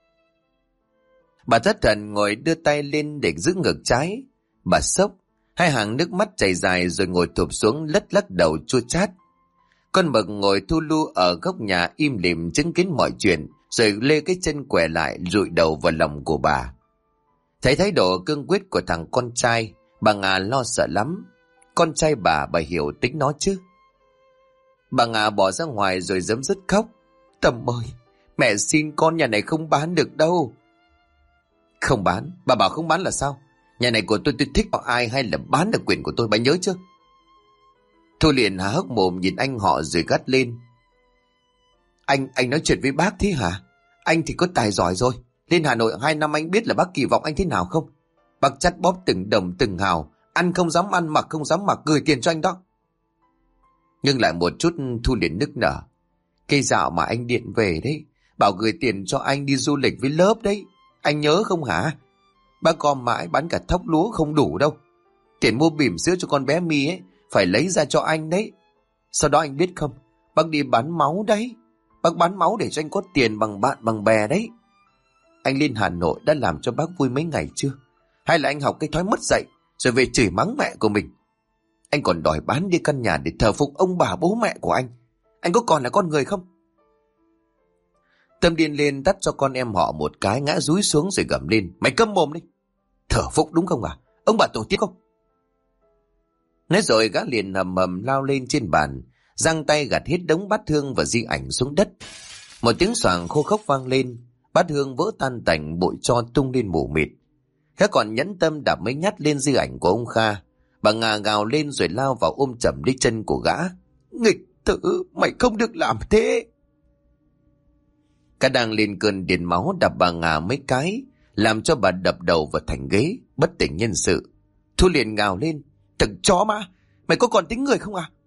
Bà thất thần ngồi đưa tay lên để giữ ngực trái. Bà sốc, hai hàng nước mắt chảy dài rồi ngồi thụp xuống lắc lắc đầu chua chát. Con mực ngồi thu lu ở góc nhà im lìm chứng kiến mọi chuyện, rồi lê cái chân què lại rụi đầu vào lòng của bà. Thấy thái độ cương quyết của thằng con trai, bà Ngà lo sợ lắm. Con trai bà hiểu tính nó chứ. Bà Ngà bỏ ra ngoài rồi giấm dứt khóc. Tâm ơi, mẹ xin con, nhà này không bán được đâu. Không bán? Bà bảo không bán là sao? Nhà này của tôi thích vào ai hay là bán được quyền của tôi, bà nhớ chưa? Thu liền há hốc mồm nhìn anh họ rồi gắt lên. Anh nói chuyện với bác thế hả? Anh thì có tài giỏi rồi. Lên Hà Nội 2 năm anh biết là bác kỳ vọng anh thế nào không? Bác chắt bóp từng đồng từng hào, ăn không dám ăn, mặc không dám mặc, gửi tiền cho anh đó. Nhưng lại một chút Thu liền nức nở. Cây dạo mà anh điện về đấy, bảo gửi tiền cho anh đi du lịch với lớp đấy. Anh nhớ không hả? Bác gom mãi bán cả thóc lúa không đủ đâu. Tiền mua bỉm sữa cho con bé My ấy phải lấy ra cho anh đấy. Sau đó anh biết không, bác đi bán máu đấy. Bác bán máu để cho anh có tiền bằng bạn bằng bè đấy. Anh lên Hà Nội đã làm cho bác vui mấy ngày chưa? Hay là anh học cái thói mất dạy rồi về chửi mắng mẹ của mình? Anh còn đòi bán đi căn nhà để thờ phụng ông bà bố mẹ của anh. Anh có còn là con người không? Tâm điên lên tắt cho con em họ một cái, ngã dúi xuống rồi gầm lên. Mày câm mồm đi. Thờ phụng đúng không à? Ông bà tổ tiên không? Nói rồi gã liền hầm hầm lao lên trên bàn, giang tay gạt hết đống bát hương và di ảnh xuống đất. Một tiếng xoàng khô khốc vang lên, bát hương vỡ tan tành, bụi tro tung lên mù mịt. Gã còn nhẫn tâm đạp mấy nhát lên di ảnh của ông Kha. Bà Ngà gào lên rồi lao vào ôm chầm lấy chân của gã. Nghịch tử, mày không được làm thế. Gã đang lên cơn điên máu đạp bà Ngà mấy cái, làm cho bà đập đầu vào thành ghế, bất tỉnh nhân sự. Thu liền gào lên, thằng chó má, mày có còn tính người không à?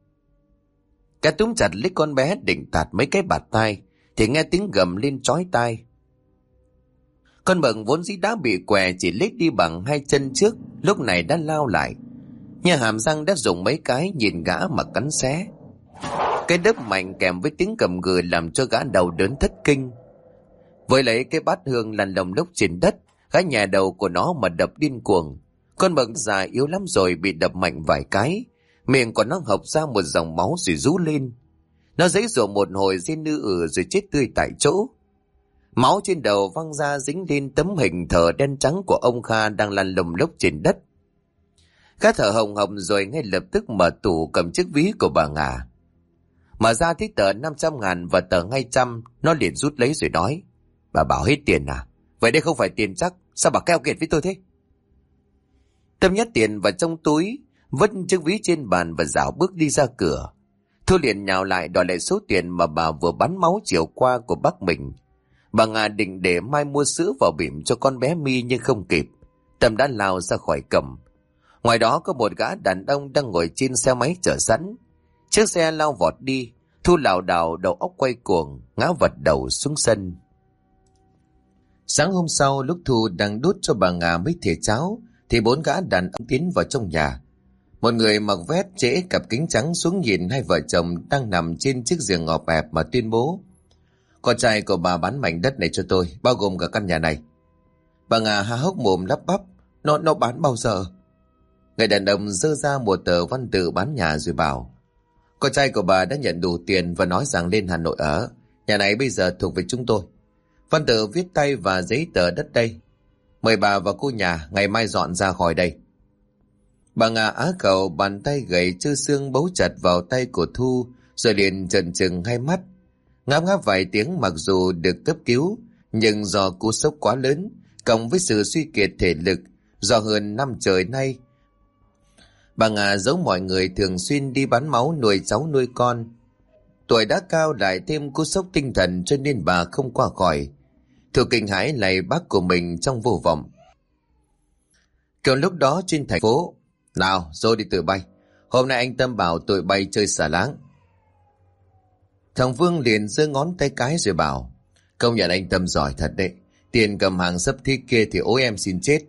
Gã túm chặt lấy con bé định tạt mấy cái bạt tai, thì nghe tiếng gầm lên chói tai. Con Mận vốn dĩ đã bị què, chỉ lết đi bằng hai chân trước, lúc này đã lao lại. Nhà hàm răng đã dùng mấy cái nhìn gã mà cắn xé. Cái đớp mạnh kèm với tiếng cầm gừ làm cho gã đầu đớn thất kinh. Với lấy cái bát hương lăn lồng lốc trên đất, gã nhè đầu của nó mà đập điên cuồng. Con Mận già yếu lắm rồi, bị đập mạnh vài cái, miệng của nó hộc ra một dòng máu rồi rú lên. Nó giãy giụa một hồi rên nư rồi chết tươi tại chỗ. Máu trên đầu văng ra dính lên tấm hình thờ đen trắng của ông Kha đang lăn lồng lốc trên đất. Gã thở hồng hộc rồi ngay lập tức mở tủ cầm chiếc ví của bà Ngà. Mở ra thấy tờ 500.000 và tờ 200, nó liền rút lấy rồi nói: Bà bảo hết tiền à? Vậy đây không phải tiền chắc, sao bà keo kiệt với tôi thế? Tâm nhét tiền vào trong túi, vứt chiếc ví trên bàn và rảo bước đi ra cửa. Thu liền nhào lại đòi lại số tiền mà bà vừa bán máu chiều qua của bác mình. Bà Ngà định để mai mua sữa vào bỉm cho con bé My nhưng không kịp. Tâm đã lao ra khỏi cổng. Ngoài đó có một gã đàn ông đang ngồi trên xe máy chờ sẵn. Chiếc xe lao vọt đi, Thu lảo đảo đầu óc quay cuồng, ngã vật đầu xuống sân. Sáng hôm sau, lúc Thu đang đút cho bà Ngà mấy thìa cháo, thì 4 gã đàn ông tiến vào trong nhà. Một người mặc vest trễ cặp kính trắng xuống nhìn hai vợ chồng đang nằm trên chiếc giường ngọt ẹp mà tuyên bố: Con trai của bà bán mảnh đất này cho tôi, bao gồm cả căn nhà này. Bà Ngà há hốc mồm lắp bắp: Nó bán bao giờ? Người đàn ông giơ ra một tờ văn tự bán nhà rồi bảo: Con trai của bà đã nhận đủ tiền và nói rằng lên Hà Nội ở. Nhà này bây giờ thuộc về chúng tôi. Văn tự viết tay và giấy tờ đất đây. Mời bà và cô nhà ngày mai dọn ra khỏi đây. Bà Ngà á khẩu, bàn tay gầy trơ xương bấu chặt vào tay của Thu, rồi liền trần trừng hai mắt. Ngáp ngáp vài tiếng. Mặc dù được cấp cứu, nhưng do cú sốc quá lớn, cộng với sự suy kiệt thể lực do hơn 5 trời nay, bà Ngà giấu mọi người thường xuyên đi bán máu nuôi cháu nuôi con. Tuổi đã cao lại thêm cú sốc tinh thần cho nên bà không qua khỏi. Thu kinh hãi lạy bác của mình trong vô vọng. Kiểu lúc đó trên thành phố: Nào, rồi đi tụi bay. Hôm nay anh Tâm bảo tụi bay chơi xà láng. Thằng Vương liền giơ ngón tay cái rồi bảo: Công nhận anh Tâm giỏi thật đấy. Tiền cầm hàng sấp thế kia thì ối em xin chết.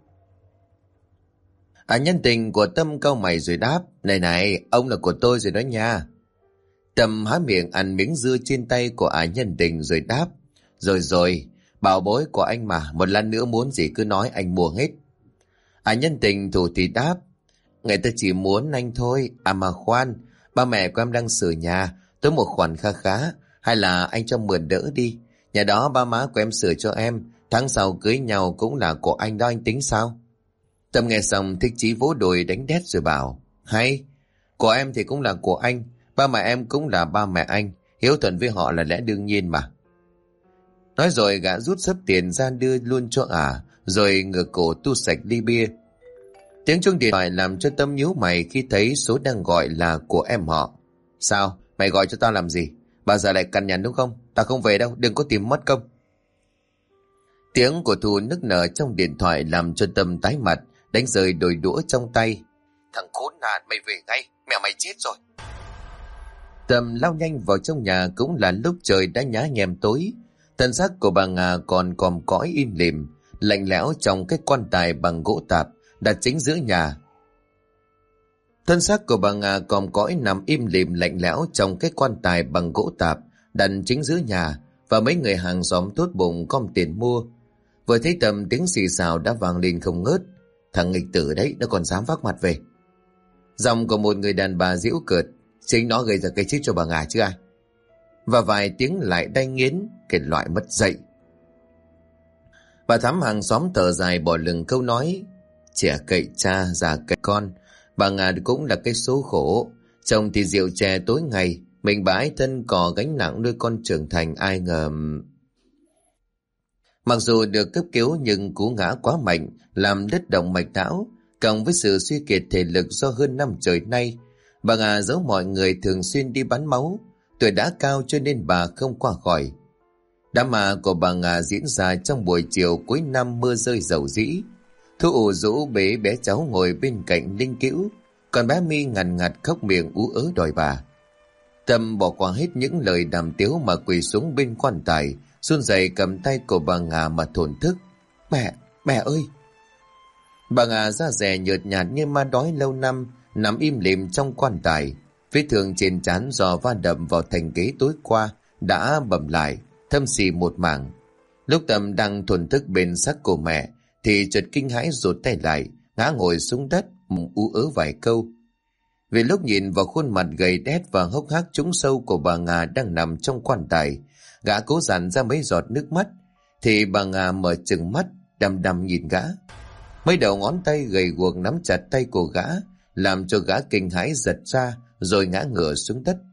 Nhân tình của Tâm cau mày rồi đáp: Này, ông là của tôi rồi đó nha. Tâm há miệng ăn miếng dưa trên tay của nhân tình rồi đáp: Rồi, bảo bối của anh mà, một lần nữa muốn gì cứ nói, anh mua hết. Nhân tình thủ thì đáp: Người ta chỉ muốn anh thôi. Mà khoan, ba mẹ của em đang sửa nhà, tới một khoản kha khá, hay là anh cho mượn đỡ đi. Nhà đó ba má của em sửa cho em, tháng sau cưới nhau cũng là của anh đó, anh tính sao? Tâm nghe xong thích chí vỗ đùi đánh đét rồi bảo: Hay, của em thì cũng là của anh, ba mẹ em cũng là ba mẹ anh, hiếu thuận với họ là lẽ đương nhiên mà. Nói rồi gã rút sấp tiền ra đưa luôn cho rồi ngửa cổ tu sạch ly bia. Tiếng chuông điện thoại làm cho Tâm nhíu mày khi thấy số đang gọi là của em họ. Sao, mày gọi cho tao làm gì? Bao giờ lại cằn nhằn đúng không? Tao không về đâu, đừng có tìm mất công. Tiếng của Thu nức nở trong điện thoại làm cho Tâm tái mặt, đánh rơi đôi đũa trong tay. Thằng khốn nạn, mày về ngay, mẹ mày chết rồi. Tâm lao nhanh vào trong nhà, cũng là lúc trời đã nhá nhem tối. Thân xác của bà Ngà còn còm cõi im lìm, lạnh lẽo trong cái quan tài bằng gỗ tạp đặt chính giữa nhà. Thân xác của bà Ngà còm cõi nằm im lìm lạnh lẽo trong cái quan tài bằng gỗ tạp đặt chính giữa nhà, và mấy người hàng xóm tốt bụng gom tiền mua. Vừa thấy Tâm, tiếng xì xào đã vang lên không ngớt. Thằng nghịch tử đấy, nó còn dám vác mặt về. Giọng của một người đàn bà giễu cợt: Chính nó gây ra cái chết cho bà Ngà chứ ai. Và vài tiếng lại đay nghiến, cái loại mất dạy. Bà Thắm hàng xóm thở dài bỏ lửng câu nói: Trẻ cậy cha, già cậy con, Bà Nga cũng là cái số khổ. Chồng thì rượu chè tối ngày, mình bãi thân cò gánh nặng nuôi con trưởng thành, ai ngờ. Mặc dù được cấp cứu nhưng cú ngã quá mạnh, làm đứt động mạch não, cộng với sự suy kiệt thể lực do hơn năm trời nay. Bà Nga giấu mọi người thường xuyên đi bán máu, tuổi đã cao cho nên bà không qua khỏi. Đám ma của bà Nga diễn ra trong buổi chiều cuối năm mưa rơi rầu rĩ. Thu ủ rũ bế bé cháu ngồi bên cạnh linh cữu, còn bé My ngằn ngặt khóc miệng ú ớ đòi bà. Tâm bỏ qua hết những lời đàm tiếu mà quỳ xuống bên quan tài, run rẩy cầm tay của bà Nga mà thổn thức. Mẹ ơi! Bà Nga da dẻ nhợt nhạt như ma đói lâu năm, nằm im lìm trong quan tài. Vết thương trên trán do va đập vào thành ghế tối qua đã bầm lại, thâm xì một mảng. Lúc Tâm đang thổn thức bên xác của mẹ thì chợt kinh hãi rụt tay lại, ngã ngồi xuống đất, ú ớ vài câu. Vì lúc nhìn vào khuôn mặt gầy đét và hốc hác trũng sâu của bà Nga đang nằm trong quan tài, gã cố dằn ra mấy giọt nước mắt, thì bà Nga mở trừng mắt, đăm đăm nhìn gã. Mấy đầu ngón tay gầy guộc nắm chặt tay của gã, làm cho gã kinh hãi giật ra, rồi ngã ngửa xuống đất.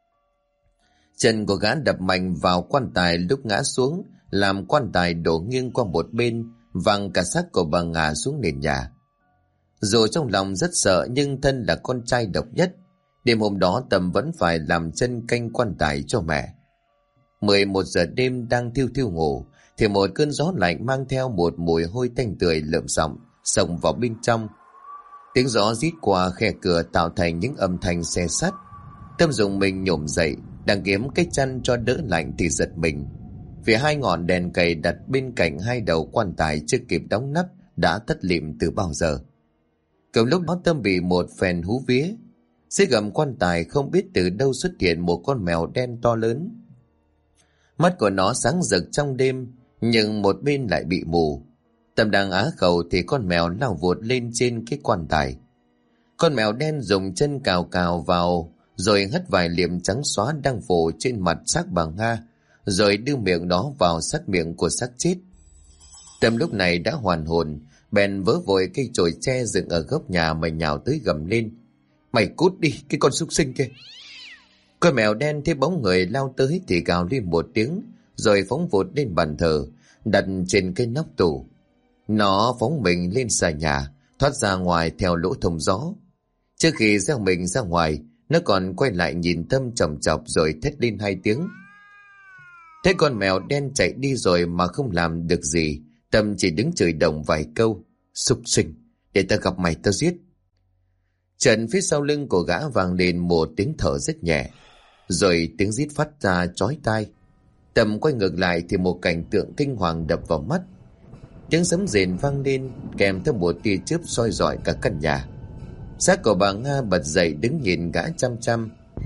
Chân của gã đập mạnh vào quan tài lúc ngã xuống, làm quan tài đổ nghiêng qua một bên, văng cả xác của bà Nga xuống nền nhà. Dù trong lòng rất sợ nhưng thân là con trai độc nhất, đêm hôm đó Tâm vẫn phải làm chân canh quan tài cho mẹ. 11 giờ đêm đang thiêu thiêu ngủ, thì một cơn gió lạnh mang theo một mùi hôi tanh tưởi lợm giọng xông vào bên trong. Tiếng gió rít qua khe cửa tạo thành những âm thanh xe sắt. Tâm dùng mình nhổm dậy, đang kiếm cái chăn cho đỡ lạnh thì giật mình, vì hai ngọn đèn cầy đặt bên cạnh hai đầu quan tài chưa kịp đóng nắp đã tắt lịm từ bao giờ. Cùng lúc đó Tâm bị một phen hú vía. Dưới gầm quan tài không biết từ đâu xuất hiện một con mèo đen to lớn. Mắt của nó sáng rực trong đêm, nhưng một bên lại bị mù. Tâm đang á khẩu thì con mèo lao vụt lên trên cái quan tài. Con mèo đen dùng chân cào cào vào, rồi hất vài liềm trắng xóa đang phủ trên mặt xác bà Nga, rồi đưa miệng nó vào sát miệng của xác chết. Tâm lúc này đã hoàn hồn, bèn vớ vội cây chổi tre dựng ở góc nhà mà nhào tới gầm lên. Mày cút đi, cái con súc sinh kia! Con mèo đen thấy bóng người lao tới thì gào lên một tiếng, rồi phóng vụt lên bàn thờ, đặt trên cái nóc tủ. Nó phóng mình lên xà nhà, thoát ra ngoài theo lỗ thông gió. Trước khi gieo mình ra ngoài, nó còn quay lại nhìn Tâm chòng chọc rồi thét lên 2 tiếng. Thế con mèo đen chạy đi rồi mà không làm được gì, Tâm chỉ đứng chửi đồng vài câu. Súc sinh, để ta gặp mày ta giết. Trần phía sau lưng của gã vang lên một tiếng thở rất nhẹ, rồi tiếng rít phát ra chói tai. Tâm quay ngược lại thì một cảnh tượng kinh hoàng đập vào mắt. Tiếng sấm rền vang lên kèm theo một tia chớp soi rọi cả căn nhà. Xác của bà Nga bật dậy đứng nhìn gã chăm chăm.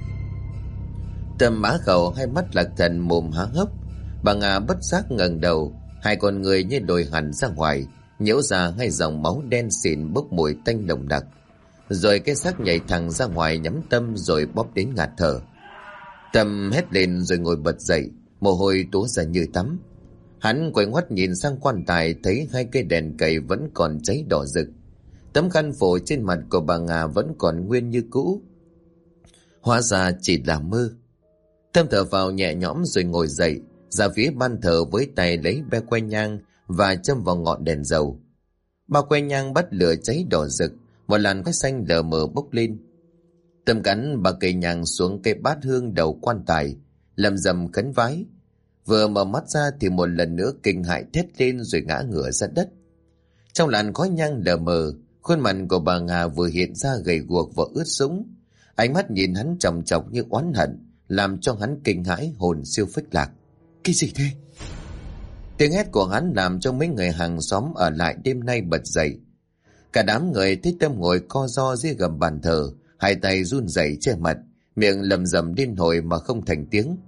Tâm á khẩu, hai mắt lạc thần, mồm há hốc. Bà Nga bất giác ngẩng đầu, hai con người như lồi hẳn ra ngoài, nhễu ra hai dòng máu đen xịn bốc mùi tanh nồng đặc. Rồi cái xác nhảy thẳng ra ngoài nhắm Tâm rồi bóp đến ngạt thở. Tâm hét lên rồi ngồi bật dậy, mồ hôi túa ra như tắm. Hắn quay ngoắt nhìn sang quan tài, thấy hai cây đèn cầy vẫn còn cháy đỏ rực. Tấm khăn phủ trên mặt của bà Nga vẫn còn nguyên như cũ. Hóa ra chỉ là mơ. Tâm thở vào nhẹ nhõm rồi ngồi dậy, ra phía ban thờ với tay lấy be que nhang và châm vào ngọn đèn dầu. Bao que nhang bắt lửa cháy đỏ rực, một làn khói xanh lờ mờ bốc lên. Tâm cắn ba cây nhang xuống cây bát hương đầu quan tài, lầm rầm khấn vái. Vừa mở mắt ra thì một lần nữa kinh hãi thét lên rồi ngã ngửa ra đất. Trong làn khói nhang lờ mờ, khuôn mặt của bà Nga vừa hiện ra gầy guộc và ướt sũng. Ánh mắt nhìn hắn chòng chọc như oán hận, làm cho hắn kinh hãi hồn siêu phách lạc. Cái gì thế? Tiếng hét của hắn làm cho mấy người hàng xóm ở lại đêm nay bật dậy. Cả đám người thấy Tâm ngồi co ro dưới gầm bàn thờ, hai tay run rẩy che mặt, miệng lầm rầm điên hồi mà không thành tiếng.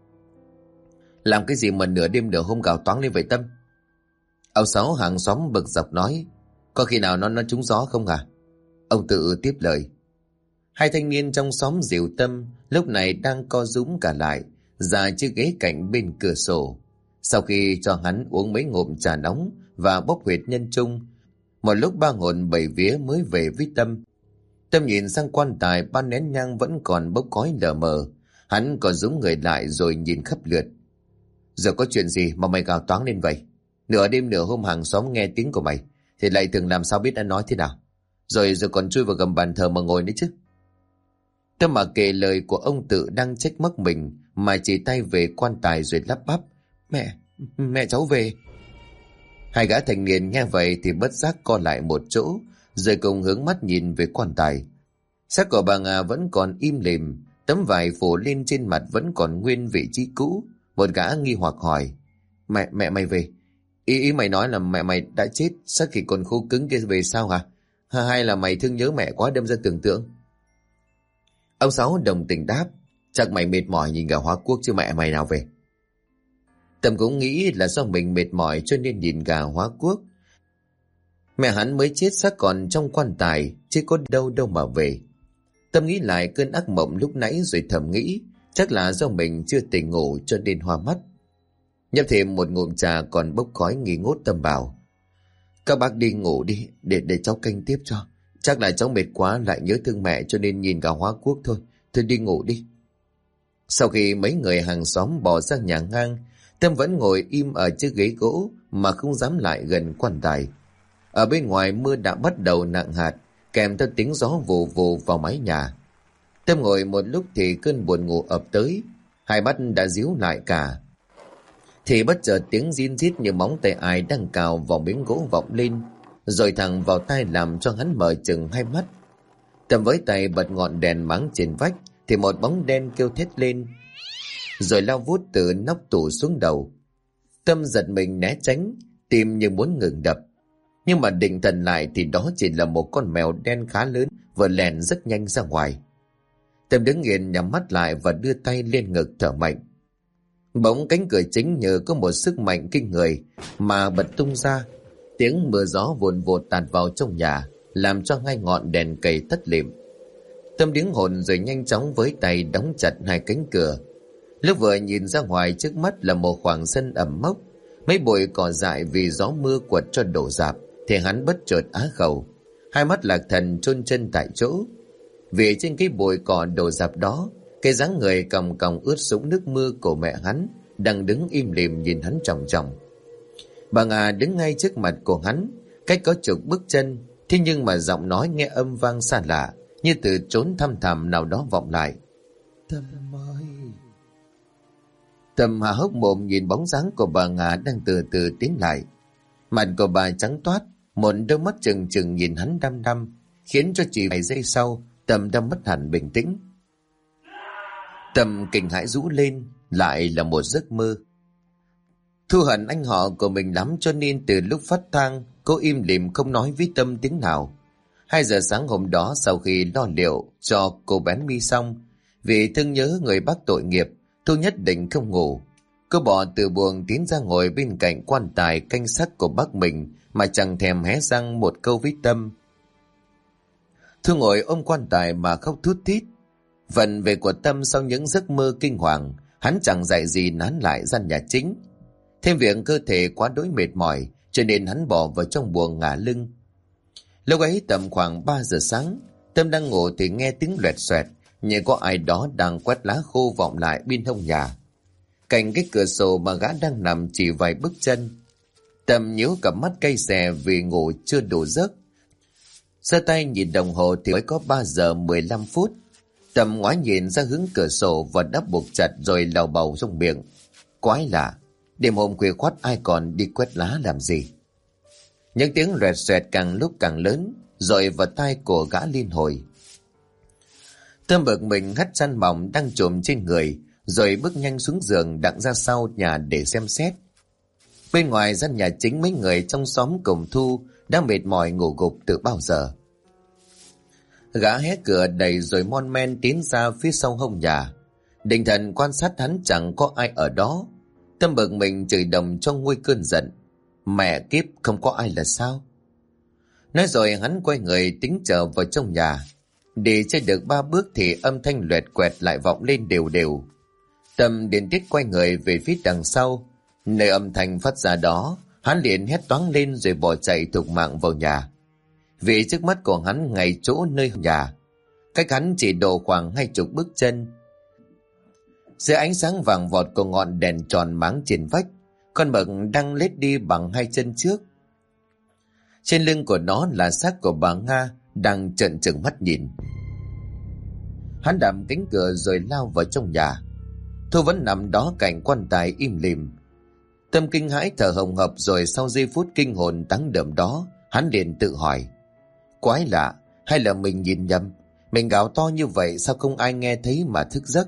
Làm cái gì mà nửa đêm nửa hôm gào toáng lên vậy Tâm? Ông Sáu hàng xóm bực dọc nói. Có khi nào nó trúng gió không à? Ông Tự tiếp lời. Hai thanh niên trong xóm dìu Tâm lúc này đang co rúm cả lại, ra chiếc ghế cạnh bên cửa sổ. Sau khi cho hắn uống mấy ngụm trà nóng và bốc huyệt nhân trung, một lúc ba hồn bảy vía mới về với Tâm. Tâm nhìn sang quan tài, 3 nén nhang vẫn còn bốc khói lờ mờ. Hắn còn rúm người lại rồi nhìn khắp lượt. Giờ có chuyện gì mà mày gào toáng lên vậy? Nửa đêm nửa hôm hàng xóm nghe tiếng của mày thì lại thường làm sao biết đã nói thế nào. Rồi còn chui vào gầm bàn thờ mà ngồi đấy chứ. Tâm mà kể lời của ông Tự đang trách móc mình mà chỉ tay về quan tài rồi lắp bắp. Mẹ cháu về. Hai gã thanh niên nghe vậy thì bất giác co lại một chỗ, rồi cùng hướng mắt nhìn về quan tài. Xác của bà Nga vẫn còn im lìm, tấm vải phủ lên trên mặt vẫn còn nguyên vị trí cũ. Một gã nghi hoặc hỏi: Mẹ mày về? Ý mày nói là mẹ mày đã chết, xác thì còn khô cứng kia về sao hả? Hay là mày thương nhớ mẹ quá đâm ra tưởng tượng? Ông Sáu đồng tình đáp: Chắc mày mệt mỏi nhìn gà hóa quốc chứ mẹ mày nào về. Tâm cũng nghĩ là do mình mệt mỏi cho nên nhìn gà hóa quốc. Mẹ hắn mới chết, xác còn trong quan tài chứ có đâu mà về. Tâm nghĩ lại cơn ác mộng lúc nãy rồi thầm nghĩ chắc là do mình chưa tỉnh ngủ cho nên hoa mắt. Nhấp thêm một ngụm trà còn bốc khói nghi ngút, Tâm bảo: Các bác đi ngủ đi, để cháu canh tiếp cho. Chắc là cháu mệt quá lại nhớ thương mẹ cho nên nhìn gà hóa quốc thôi. Thôi đi ngủ đi. Sau khi mấy người hàng xóm bỏ ra nhà ngang, Tâm vẫn ngồi im ở chiếc ghế gỗ mà không dám lại gần quan tài. Ở bên ngoài mưa đã bắt đầu nặng hạt, kèm theo tiếng gió vù vù vào mái nhà. Tâm ngồi một lúc thì cơn buồn ngủ ập tới, hai mắt đã díu lại cả. Thì bất chợt tiếng rin rít như móng tay ai đang cào vào miếng gỗ vọng lên, rồi thẳng vào tai làm cho hắn mở chừng hai mắt. Tâm với tay bật ngọn đèn máng trên vách thì một bóng đen kêu thét lên, rồi lao vút từ nóc tủ xuống đầu. Tâm giật mình né tránh, tim như muốn ngừng đập. Nhưng mà định thần lại thì đó chỉ là một con mèo đen khá lớn vừa lèn rất nhanh ra ngoài. Tâm đứng yên nhắm mắt lại và đưa tay lên ngực thở mạnh. Bỗng cánh cửa chính nhờ có một sức mạnh kinh người mà bật tung ra. Tiếng mưa gió vồn vột tạt vào trong nhà, làm cho hai ngọn đèn cầy tắt lịm. Tâm điếng hồn rồi nhanh chóng với tay đóng chặt hai cánh cửa. Lúc vừa nhìn ra ngoài, trước mắt là một khoảng sân ẩm mốc, mấy bụi cỏ dại vì gió mưa quật cho đổ rạp, thì hắn bất chợt á khẩu, hai mắt lạc thần chôn chân tại chỗ. Vì trên cái bụi cỏ đổ rạp đó, cái dáng người còng còng ướt sũng nước mưa của mẹ hắn đang đứng im lìm nhìn hắn chòng chòng. Bà Nga đứng ngay trước mặt của hắn, cách có chục bước chân, thế nhưng mà giọng nói nghe âm vang xa lạ, như từ chốn thăm thẳm nào đó vọng lại. Tâm ơi! Tâm há hốc mồm nhìn bóng dáng của bà Nga đang từ từ tiến lại. Mặt của bà trắng toát, một đôi mắt trừng trừng nhìn hắn đăm đăm, khiến cho chỉ vài giây sau Tâm đã mất hẳn bình tĩnh. Tâm kinh hãi rú lên, lại là một giấc mơ. Thu hận anh họ của mình lắm cho nên từ lúc phát tang cô im lìm không nói với Tâm tiếng nào. 2 giờ sáng hôm đó, sau khi lo liệu cho cô bán mi xong, vì thương nhớ người bác tội nghiệp, Thu nhất định không ngủ. Cô bỏ từ buồng tiến ra ngồi bên cạnh quan tài canh xác của bác mình mà chẳng thèm hé răng một câu với Tâm. Thu ngồi ôm quan tài mà khóc thút thít. Phần về của Tâm sau những giấc mơ kinh hoàng, hắn chẳng dạy gì nán lại gian nhà chính. Thêm việc cơ thể quá đỗi mệt mỏi cho nên hắn bỏ vào trong buồng ngả lưng. Lúc ấy tầm khoảng 3 giờ sáng, Tâm đang ngủ thì nghe tiếng loẹt xoẹt, như có ai đó đang quét lá khô vọng lại bên hông nhà. Cạnh cái cửa sổ mà gã đang nằm chỉ vài bước chân. Tâm nhíu cặp mắt cay xè vì ngủ chưa đủ giấc. Giơ tay nhìn đồng hồ thì mới có 3 giờ 15 phút. Tâm ngoái nhìn ra hướng cửa sổ và đắp buộc chặt rồi lầu bầu trong miệng. Quái lạ, đêm hôm khuya khoắt ai còn đi quét lá làm gì? Những tiếng loẹt xoẹt càng lúc càng lớn, rồi vào tai của gã liên hồi. Tâm bực mình hất chăn mỏng đang trùm trên người, rồi bước nhanh xuống giường đặng ra sau nhà để xem xét. Bên ngoài gian nhà chính, mấy người trong xóm cùng Thu đã mệt mỏi ngủ gục từ bao giờ. Gã hé cửa đầy rồi mon men tiến ra phía sau hông nhà. Định thần quan sát hắn chẳng có ai ở đó. Tâm bực mình chửi đồng trong nguôi cơn giận. Mẹ kiếp, không có ai là sao? Nói rồi hắn quay người tính trở vào trong nhà. Đi chơi được 3 bước thì âm thanh loẹt quẹt lại vọng lên đều đều. Tâm điên tiết quay người về phía đằng sau. Nơi âm thanh phát ra đó, hắn liền hét toáng lên rồi bỏ chạy thục mạng vào nhà. Vì trước mắt của hắn ngay chỗ nơi nhà cách hắn chỉ độ khoảng 20 bước chân. Dưới ánh sáng vàng vọt của ngọn đèn tròn máng trên vách, con mực đang lết đi bằng 2 chân trước. Trên lưng của nó là xác của bà Nga đang trợn trừng mắt nhìn. Hắn đạp cánh cửa rồi lao vào trong nhà. Thu vẫn nằm đó cạnh quan tài im lìm. Tâm kinh hãi thở hồng hộc, rồi sau giây phút kinh hồn táng đờm đó, hắn liền tự hỏi: quái lạ, hay là mình nhìn nhầm? Mình gào to như vậy sao không ai nghe thấy mà thức giấc?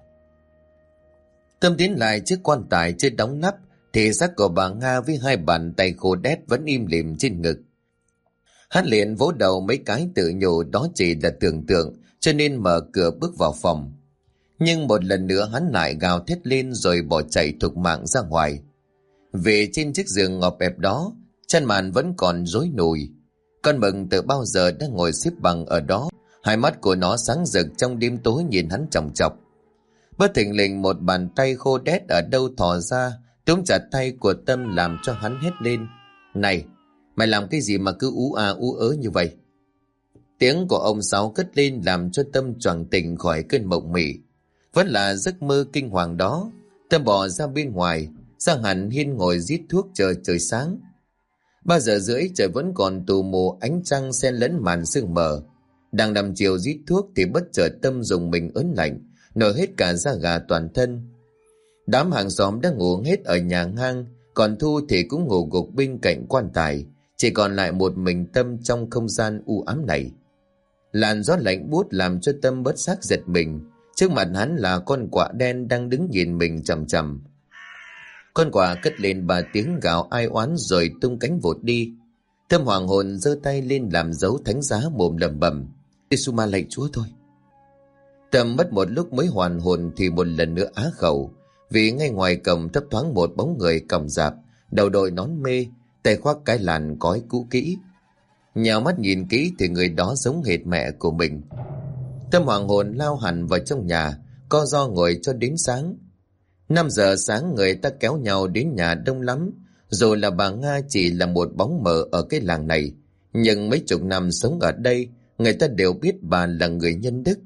Tâm tiến lại chiếc quan tài chưa đóng nắp, thì xác của bà Nga với 2 bàn tay khô đét vẫn im lìm trên ngực. Hắn liền vỗ đầu mấy cái tự nhủ đó chỉ là tưởng tượng, cho nên mở cửa bước vào phòng. Nhưng một lần nữa hắn lại gào thét lên rồi bỏ chạy thục mạng ra ngoài. Vì trên chiếc giường ngọt ẹp đó, chăn màn vẫn còn rối nùi. Con mực từ bao giờ đang ngồi xếp bằng ở đó, 2 mắt của nó sáng rực trong đêm tối nhìn hắn chòng chọc. Bất thình lình một bàn tay khô đét ở đâu thò ra, túm chặt tay của Tâm làm cho hắn hét lên: này, mày làm cái gì mà cứ ú ú ớ như vậy? Tiếng của ông Sáu cất lên làm cho Tâm choàng tỉnh khỏi cơn mộng mị. Vẫn là giấc mơ kinh hoàng đó. Tâm bỏ ra bên ngoài, sang hẳn hiên ngồi rít thuốc chờ trời sáng. 3 giờ rưỡi trời vẫn còn tù mù, ánh trăng xen lẫn màn sương mờ. Đang nằm chiều rít thuốc thì bất chợt Tâm dùng mình ớn lạnh, nổi hết cả da gà toàn thân. Đám hàng xóm đang ngủ hết ở nhà ngang, còn Thu thì cũng ngủ gục bên cạnh quan tài. Chỉ còn lại một mình Tâm trong không gian u ám này. Làn gió lạnh buốt làm cho Tâm bất giác giật mình. Trước mặt hắn là con quạ đen đang đứng nhìn mình chằm chằm. Con quạ cất lên 3 tiếng gào ai oán rồi tung cánh vụt đi. Tâm hoàng hồn giơ tay lên làm dấu thánh giá, mồm lẩm bẩm: Isuma lạy Chúa thôi. Tâm mất một lúc mới hoàn hồn thì một lần nữa á khẩu, vì ngay ngoài cổng thấp thoáng một bóng người còng rạp, đầu đội nón mê, tay khoác cái làn cói cũ kỹ. Nhào mắt nhìn kỹ thì người đó giống hệt mẹ của mình. Tâm hoàng hồn lao hẳn vào trong nhà, co ro ngồi cho đến sáng. 5 giờ sáng người ta kéo nhau đến nhà đông lắm. Dù là bà Nga chỉ là một bóng mờ ở cái làng này, nhưng mấy chục năm sống ở đây, người ta đều biết bà là người nhân đức.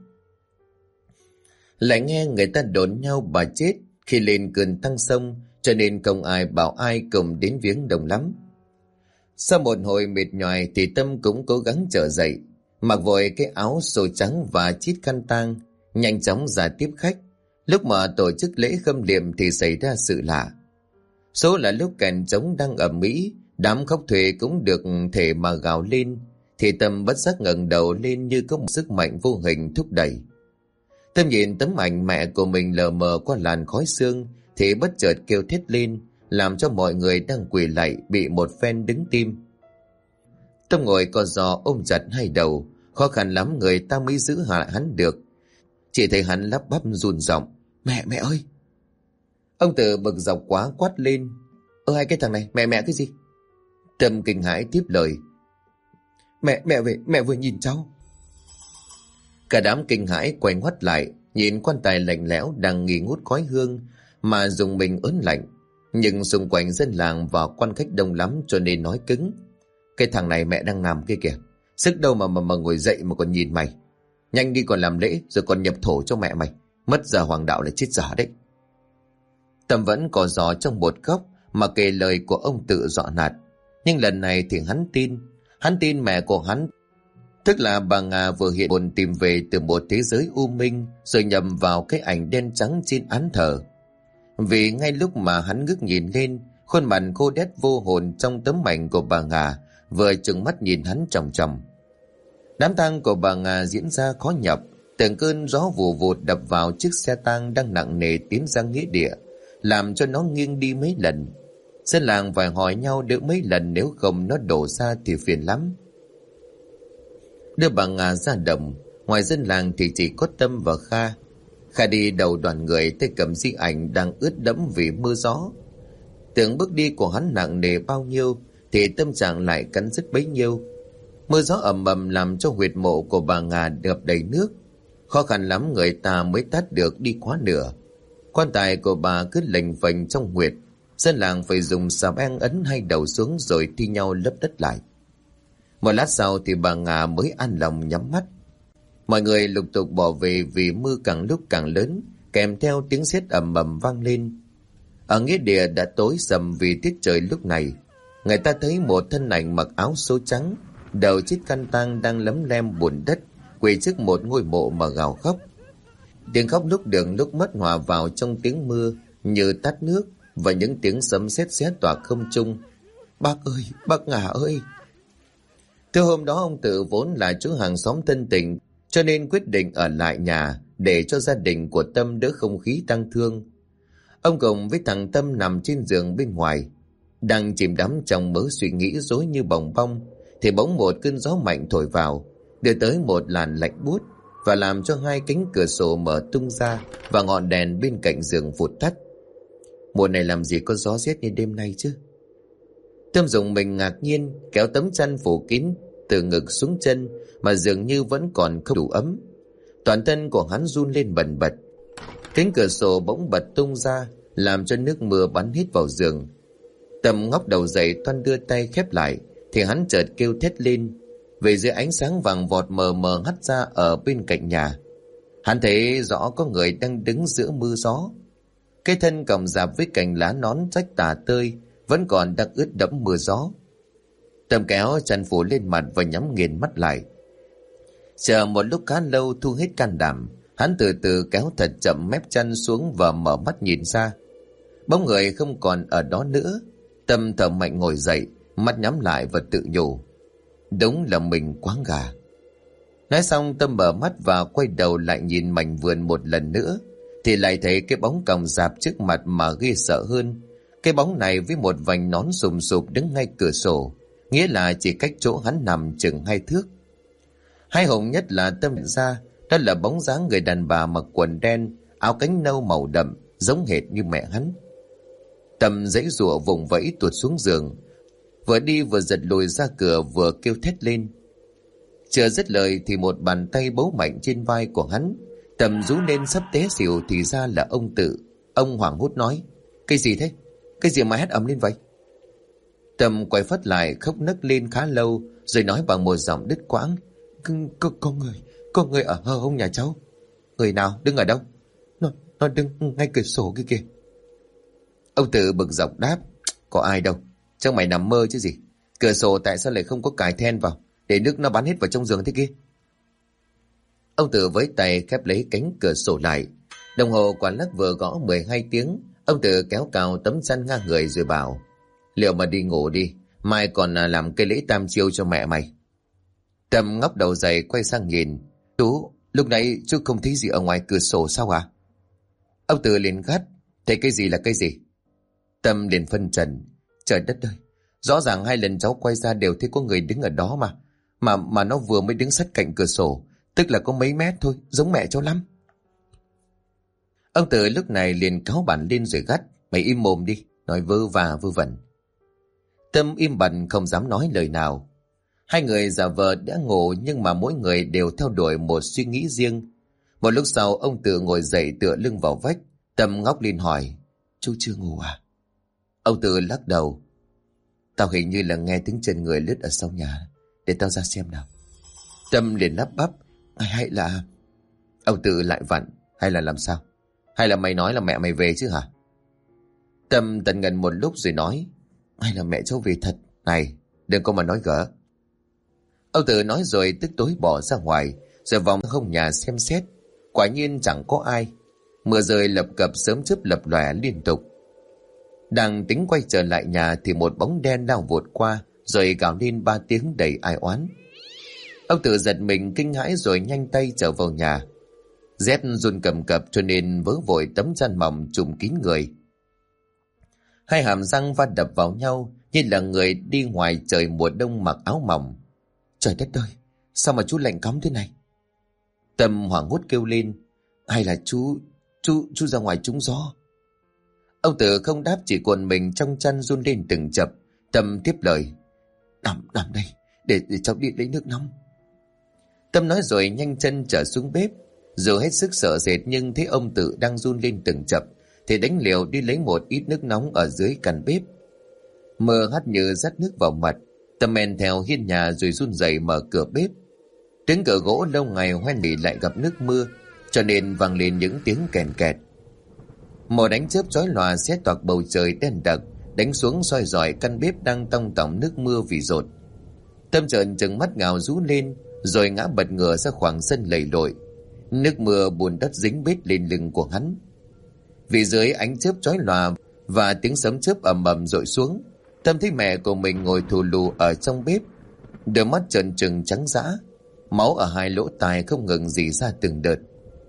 Lại nghe người ta đồn nhau bà chết khi lên cơn tăng sông, cho nên không ai bảo ai cùng đến viếng đông lắm. Sau một hồi mệt nhoài thì Tâm cũng cố gắng trở dậy, mặc vội cái áo xô trắng và chít khăn tang, nhanh chóng ra tiếp khách. Lúc mà tổ chức lễ khâm liệm thì xảy ra sự lạ. Số là lúc kèn trống đang ầm ĩ, đám khóc thuê cũng được thể mà gào lên, thì Tâm bất giác ngẩng đầu lên như có một sức mạnh vô hình thúc đẩy. Tâm nhìn tấm ảnh mẹ của mình lờ mờ qua làn khói sương thì bất chợt kêu thét lên, làm cho mọi người đang quỳ lạy bị một phen đứng tim. Tâm ngồi co giò ôm chặt 2 đầu, khó khăn lắm người ta mới giữ hạ hắn được. Chỉ thấy hắn lắp bắp run giọng: mẹ ơi! Ông Tự bực dọc quá quát lên: hai cái thằng này, mẹ cái gì? Tâm kinh hãi tiếp lời: mẹ vừa nhìn cháu. Cả đám kinh hãi quay ngoắt lại, nhìn quan tài lạnh lẽo đang nghi ngút khói hương mà dùng mình ớn lạnh. Nhưng xung quanh dân làng và quan khách đông lắm cho nên nói cứng: cái thằng này mẹ đang nằm kia kìa, sức đâu mà ngồi dậy mà còn nhìn mày. Nhanh đi còn làm lễ rồi còn nhập thổ cho mẹ mày, mất giờ hoàng đạo là chết dở đấy. Tâm vẫn có gió trong một góc mà kể lời của ông Tự dọa nạt. Nhưng lần này thì hắn tin mẹ của hắn, tức là bà Nga, vừa hiện hồn tìm về từ một thế giới u minh rồi nhầm vào cái ảnh đen trắng trên án thờ. Vì ngay lúc mà hắn ngước nhìn lên, khuôn mặt khô đét vô hồn trong tấm ảnh của bà Nga vừa trừng mắt nhìn hắn chòng chòng. Đám tang của bà Nga diễn ra khó nhập, từng cơn gió vù vụt đập vào chiếc xe tang đang nặng nề tiến ra nghĩa địa, làm cho nó nghiêng đi mấy lần. Dân làng phải hỏi nhau đỡ mấy lần, nếu không nó đổ ra thì phiền lắm. Đưa bà Nga ra đồng, ngoài dân làng thì chỉ có Tâm và Kha. Kha đi đầu đoàn người, tay cầm di ảnh đang ướt đẫm vì mưa gió. Tưởng bước đi của hắn nặng nề bao nhiêu thì tâm trạng lại cắn rứt bấy nhiêu. Mưa gió ầm ầm làm cho huyệt mộ của bà Nga đập đầy nước. Khó khăn lắm người ta mới tát được đi quá nửa. Quan tài của bà cứ lềnh phềnh trong huyệt. Dân làng phải dùng xà beng ấn 2 đầu xuống rồi thi nhau lấp đất lại. Một lát sau thì bà Nga mới an lòng nhắm mắt. Mọi người lục tục bỏ về vì mưa càng lúc càng lớn, kèm theo tiếng sét ầm ầm vang lên. Ở nghĩa địa đã tối sầm vì tiết trời lúc này. Người ta thấy một thân ảnh mặc áo số trắng, đầu chiếc khăn tang đang lấm lem bùn đất, quỳ trước một ngôi mộ mà gào khóc. Tiếng khóc lúc đường lúc mất hòa vào trong tiếng mưa như tát nước và những tiếng sấm sét xé tỏa không trung. Bác ơi, bác Ngà ơi! Từ hôm đó ông Tự vốn là chú hàng xóm thân tình, cho nên quyết định ở lại nhà để cho gia đình của Tâm đỡ không khí tang thương. Ông cùng với thằng Tâm nằm trên giường bên ngoài, đang chìm đắm trong mớ suy nghĩ rối như bòng bong, thì bỗng một cơn gió mạnh thổi vào, đưa tới một làn lạnh buốt và làm cho hai cánh cửa sổ mở tung ra và ngọn đèn bên cạnh giường vụt tắt. Mùa này làm gì có gió rét như đêm nay chứ? Tâm dùng mình ngạc nhiên kéo tấm chăn phủ kín từ ngực xuống chân mà dường như vẫn còn không đủ ấm. Toàn thân của hắn run lên bần bật. Cánh cửa sổ bỗng bật tung ra, làm cho nước mưa bắn hết vào giường. Tâm ngóc đầu dậy toan đưa tay khép lại thì hắn chợt kêu thét lên. Về dưới ánh sáng vàng vọt mờ mờ hắt ra ở bên cạnh nhà, hắn thấy rõ có người đang đứng giữa mưa gió. Cái thân còng rạp với cành lá nón rách tả tơi vẫn còn đang ướt đẫm mưa gió. Tâm kéo chăn phủ lên mặt và nhắm nghiền mắt lại. Chờ một lúc khá lâu thu hết can đảm, hắn từ từ kéo thật chậm mép chăn xuống và mở mắt nhìn ra. Bóng người không còn ở đó nữa. Tâm thở mạnh ngồi dậy, mắt nhắm lại và tự nhủ: đúng là mình quá gà. Nói xong Tâm mở mắt và quay đầu lại nhìn mảnh vườn một lần nữa, thì lại thấy cái bóng còng rạp trước mặt mà ghê sợ hơn. Cái bóng này với một vành nón sùm sụp đứng ngay cửa sổ, nghĩa là chỉ cách chỗ hắn nằm chừng 2 thước. Hay hùng nhất là Tâm nhận ra đó là bóng dáng người đàn bà mặc quần đen, áo cánh nâu màu đậm, giống hệt như mẹ hắn. Tâm giãy giụa vùng vẫy tuột xuống giường, vừa đi vừa giật lùi ra cửa vừa kêu thét lên. Chưa dứt lời thì một bàn tay bấu mạnh trên vai của hắn. Tâm rú lên sắp té xỉu thì ra là ông Tự. Ông hoảng hốt nói: cái gì thế? Cái gì mà hét ầm lên vậy? Tâm quay phát lại khóc nấc lên khá lâu, rồi nói bằng một giọng đứt quãng: Có người ở hờ hông nhà cháu. Người nào? Đứng ở đâu? Nó đứng ngay cửa sổ kia kìa. Ông Tự bực dọc đáp: có ai đâu, chắc mày nằm mơ chứ gì. Cửa sổ tại sao lại không có cài then vào, để nước nó bắn hết vào trong giường thế kia? Ông Tự với tay khép lấy cánh cửa sổ lại. Đồng hồ quả lắc vừa gõ 12 tiếng. Ông Tự kéo cào tấm chăn ngang người rồi bảo: liệu mà đi ngủ đi, mai còn làm cái lễ tam chiêu cho mẹ mày. Tâm ngóc đầu dậy quay sang nhìn: chú, lúc nãy chú không thấy gì ở ngoài cửa sổ sao à? Ông Tự liền gắt: thấy cái gì là cái gì? Tâm liền phân trần: trời đất ơi, rõ ràng 2 lần cháu quay ra đều thấy có người đứng ở đó mà nó vừa mới đứng sát cạnh cửa sổ, tức là có mấy mét thôi, giống mẹ cháu lắm. Ông Tự lúc này liền cáu bản lên rồi gắt: mày im mồm đi, nói vơ và vơ vẩn. Tâm im bặt không dám nói lời nào. Hai người giả vờ đã ngủ nhưng mà mỗi người đều theo đuổi một suy nghĩ riêng. Một lúc sau ông Tự ngồi dậy tựa lưng vào vách. Tâm ngóc lên hỏi: chú chưa ngủ à? Ông Tự lắc đầu: tao hình như là nghe tiếng chân người lướt ở sau nhà, để tao ra xem nào. Tâm liền lắp bắp: hay là... Ông Tự lại vặn: hay là làm sao? Hay là mày nói là mẹ mày về chứ hả? Tâm tần ngần một lúc rồi nói: hay là mẹ cháu về thật? Này, đừng có mà nói gỡ. Ông Tự nói rồi tức tối bỏ ra ngoài, rồi vòng hông nhà xem xét. Quả nhiên chẳng có ai. Mưa rơi lập cập, sớm chớp lập lòe liên tục. Đang tính quay trở lại nhà thì một bóng đen lao vụt qua, rồi gào lên 3 tiếng đầy ai oán. Ông Tự giật mình kinh hãi rồi nhanh tay trở vào nhà. Rét run cầm cập cho nên vớ vội tấm chăn mỏng trùm kín người. Hai hàm răng va đập vào nhau như là người đi ngoài trời mùa đông mặc áo mỏng. Trời đất ơi, sao mà chú lạnh cóng thế này? Tâm hoảng hốt kêu lên: hay là chú ra ngoài trúng gió? Ông Tự không đáp, chỉ cuộn mình trong chăn run lên từng chập. Tâm tiếp lời: nằm đây, để cháu đi lấy nước nóng. Tâm nói rồi nhanh chân trở xuống bếp. Dù hết sức sợ sệt nhưng thấy ông Tự đang run lên từng chập thì đánh liều đi lấy một ít nước nóng ở dưới căn bếp. Mưa hắt như dắt nước vào mặt. Tâm men theo hiên nhà rồi run rẩy mở cửa bếp. Tiếng cửa gỗ lâu ngày hoen bị lại gặp nước mưa, cho nên vang lên những tiếng kèn kẹt. Một ánh chớp chói lòa xé toạc bầu trời đen đặc, đánh xuống soi rọi căn bếp đang tong tỏng nước mưa vì dột. Tâm trợn trừng mắt ngào rú lên, rồi ngã bật ngửa ra khoảng sân lầy lội. Nước mưa bùn đất dính bết lên lưng của hắn. Vì dưới ánh chớp chói lòa và tiếng sấm chớp ầm ầm dội xuống, Tâm thấy mẹ của mình ngồi thù lù ở trong bếp, đôi mắt trợn trừng trắng dã, máu ở hai lỗ tai không ngừng rỉ ra từng đợt.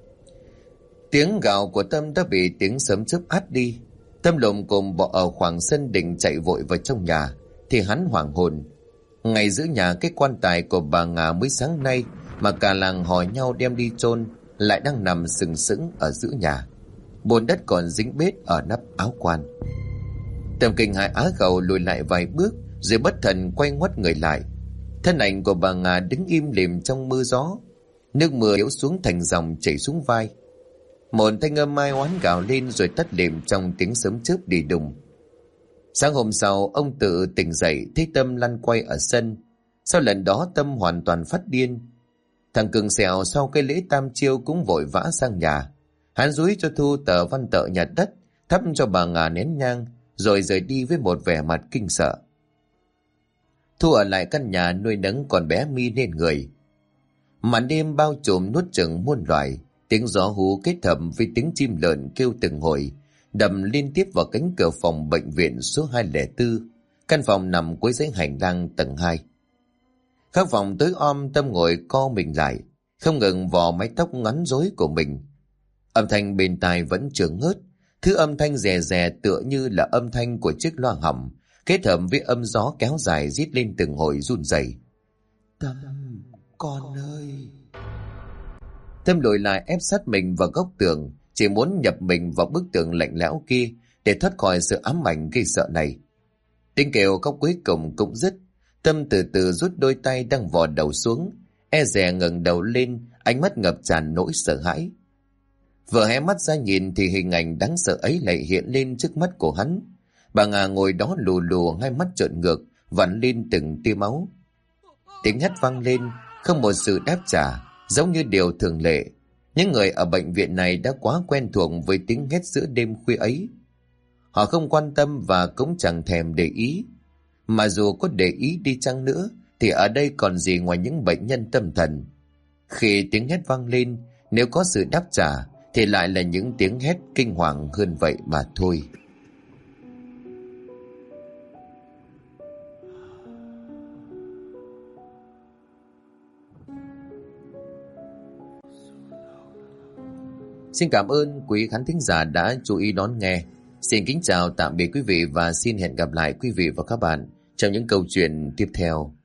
Tiếng gào của Tâm đã bị tiếng sấm chớp át đi. Tâm lồm cồm bò ở khoảng sân định chạy vội vào trong nhà, thì hắn hoảng hồn. Ngay giữa nhà cái quan tài của bà Ngà mới sáng nay mà cả làng hò nhau đem đi chôn lại đang nằm sừng sững ở giữa nhà, bùn đất còn dính bết ở nắp áo quan. Tâm kinh hãi á khẩu lùi lại vài bước, rồi bất thần quay ngoắt người lại. Thân ảnh của bà Ngà đứng im lìm trong mưa gió, nước mưa yếu xuống thành dòng chảy xuống vai. Một thanh âm mai oán gào lên rồi tắt lịm trong tiếng sấm chớp đi đùng. Sáng hôm sau, ông tự tỉnh dậy thấy Tâm lăn quay ở sân. Sau lần đó Tâm hoàn toàn phát điên. Thằng Cường Sẹo sau cái lễ tam chiêu cũng vội vã sang nhà. Hắn dúi cho Thu tờ văn tợ nhà đất, thắp cho bà Ngà nén nhang, rồi rời đi với một vẻ mặt kinh sợ. Thu ở lại căn nhà nuôi nấng con bé Mi nên người. Màn đêm bao trùm nuốt chửng muôn loài, tiếng gió hú kết hợp với tiếng chim lợn kêu từng hồi, đầm liên tiếp vào cánh cửa phòng bệnh viện số 204, căn phòng nằm cuối dãy hành lang tầng 2. Khắp phòng tối om, Tâm ngồi co mình lại, không ngừng vò mái tóc ngắn rối của mình. Âm thanh bên tai vẫn chưa ngớt, thứ âm thanh rè rè tựa như là âm thanh của chiếc loa hỏng, kết hợp với âm gió kéo dài rít lên từng hồi run rẩy. Tâm, con ơi! Tâm lùi lại ép sát mình vào góc tường, chỉ muốn nhập mình vào bức tường lạnh lẽo kia để thoát khỏi sự ám ảnh gây sợ này. Tiếng kêu khóc cuối cùng cũng dứt. Tâm từ từ rút đôi tay đang vò đầu xuống, e dè ngẩng đầu lên, ánh mắt ngập tràn nỗi sợ hãi. Vừa hé mắt ra nhìn thì hình ảnh đáng sợ ấy lại hiện lên trước mắt của hắn. Bà Ngà ngồi đó lù lù, hai mắt trợn ngược, vặn lên từng tia máu. Tiếng hét vang lên, không một sự đáp trả, giống như điều thường lệ. Những người ở bệnh viện này đã quá quen thuộc với tiếng hét giữa đêm khuya ấy. Họ không quan tâm và cũng chẳng thèm để ý. Mà dù có để ý đi chăng nữa thì ở đây còn gì ngoài những bệnh nhân tâm thần. Khi tiếng hét vang lên, nếu có sự đáp trả thì lại là những tiếng hét kinh hoàng hơn vậy mà thôi. Xin cảm ơn quý khán thính giả đã chú ý đón nghe. Xin kính chào tạm biệt quý vị và xin hẹn gặp lại quý vị và các bạn trong những câu chuyện tiếp theo.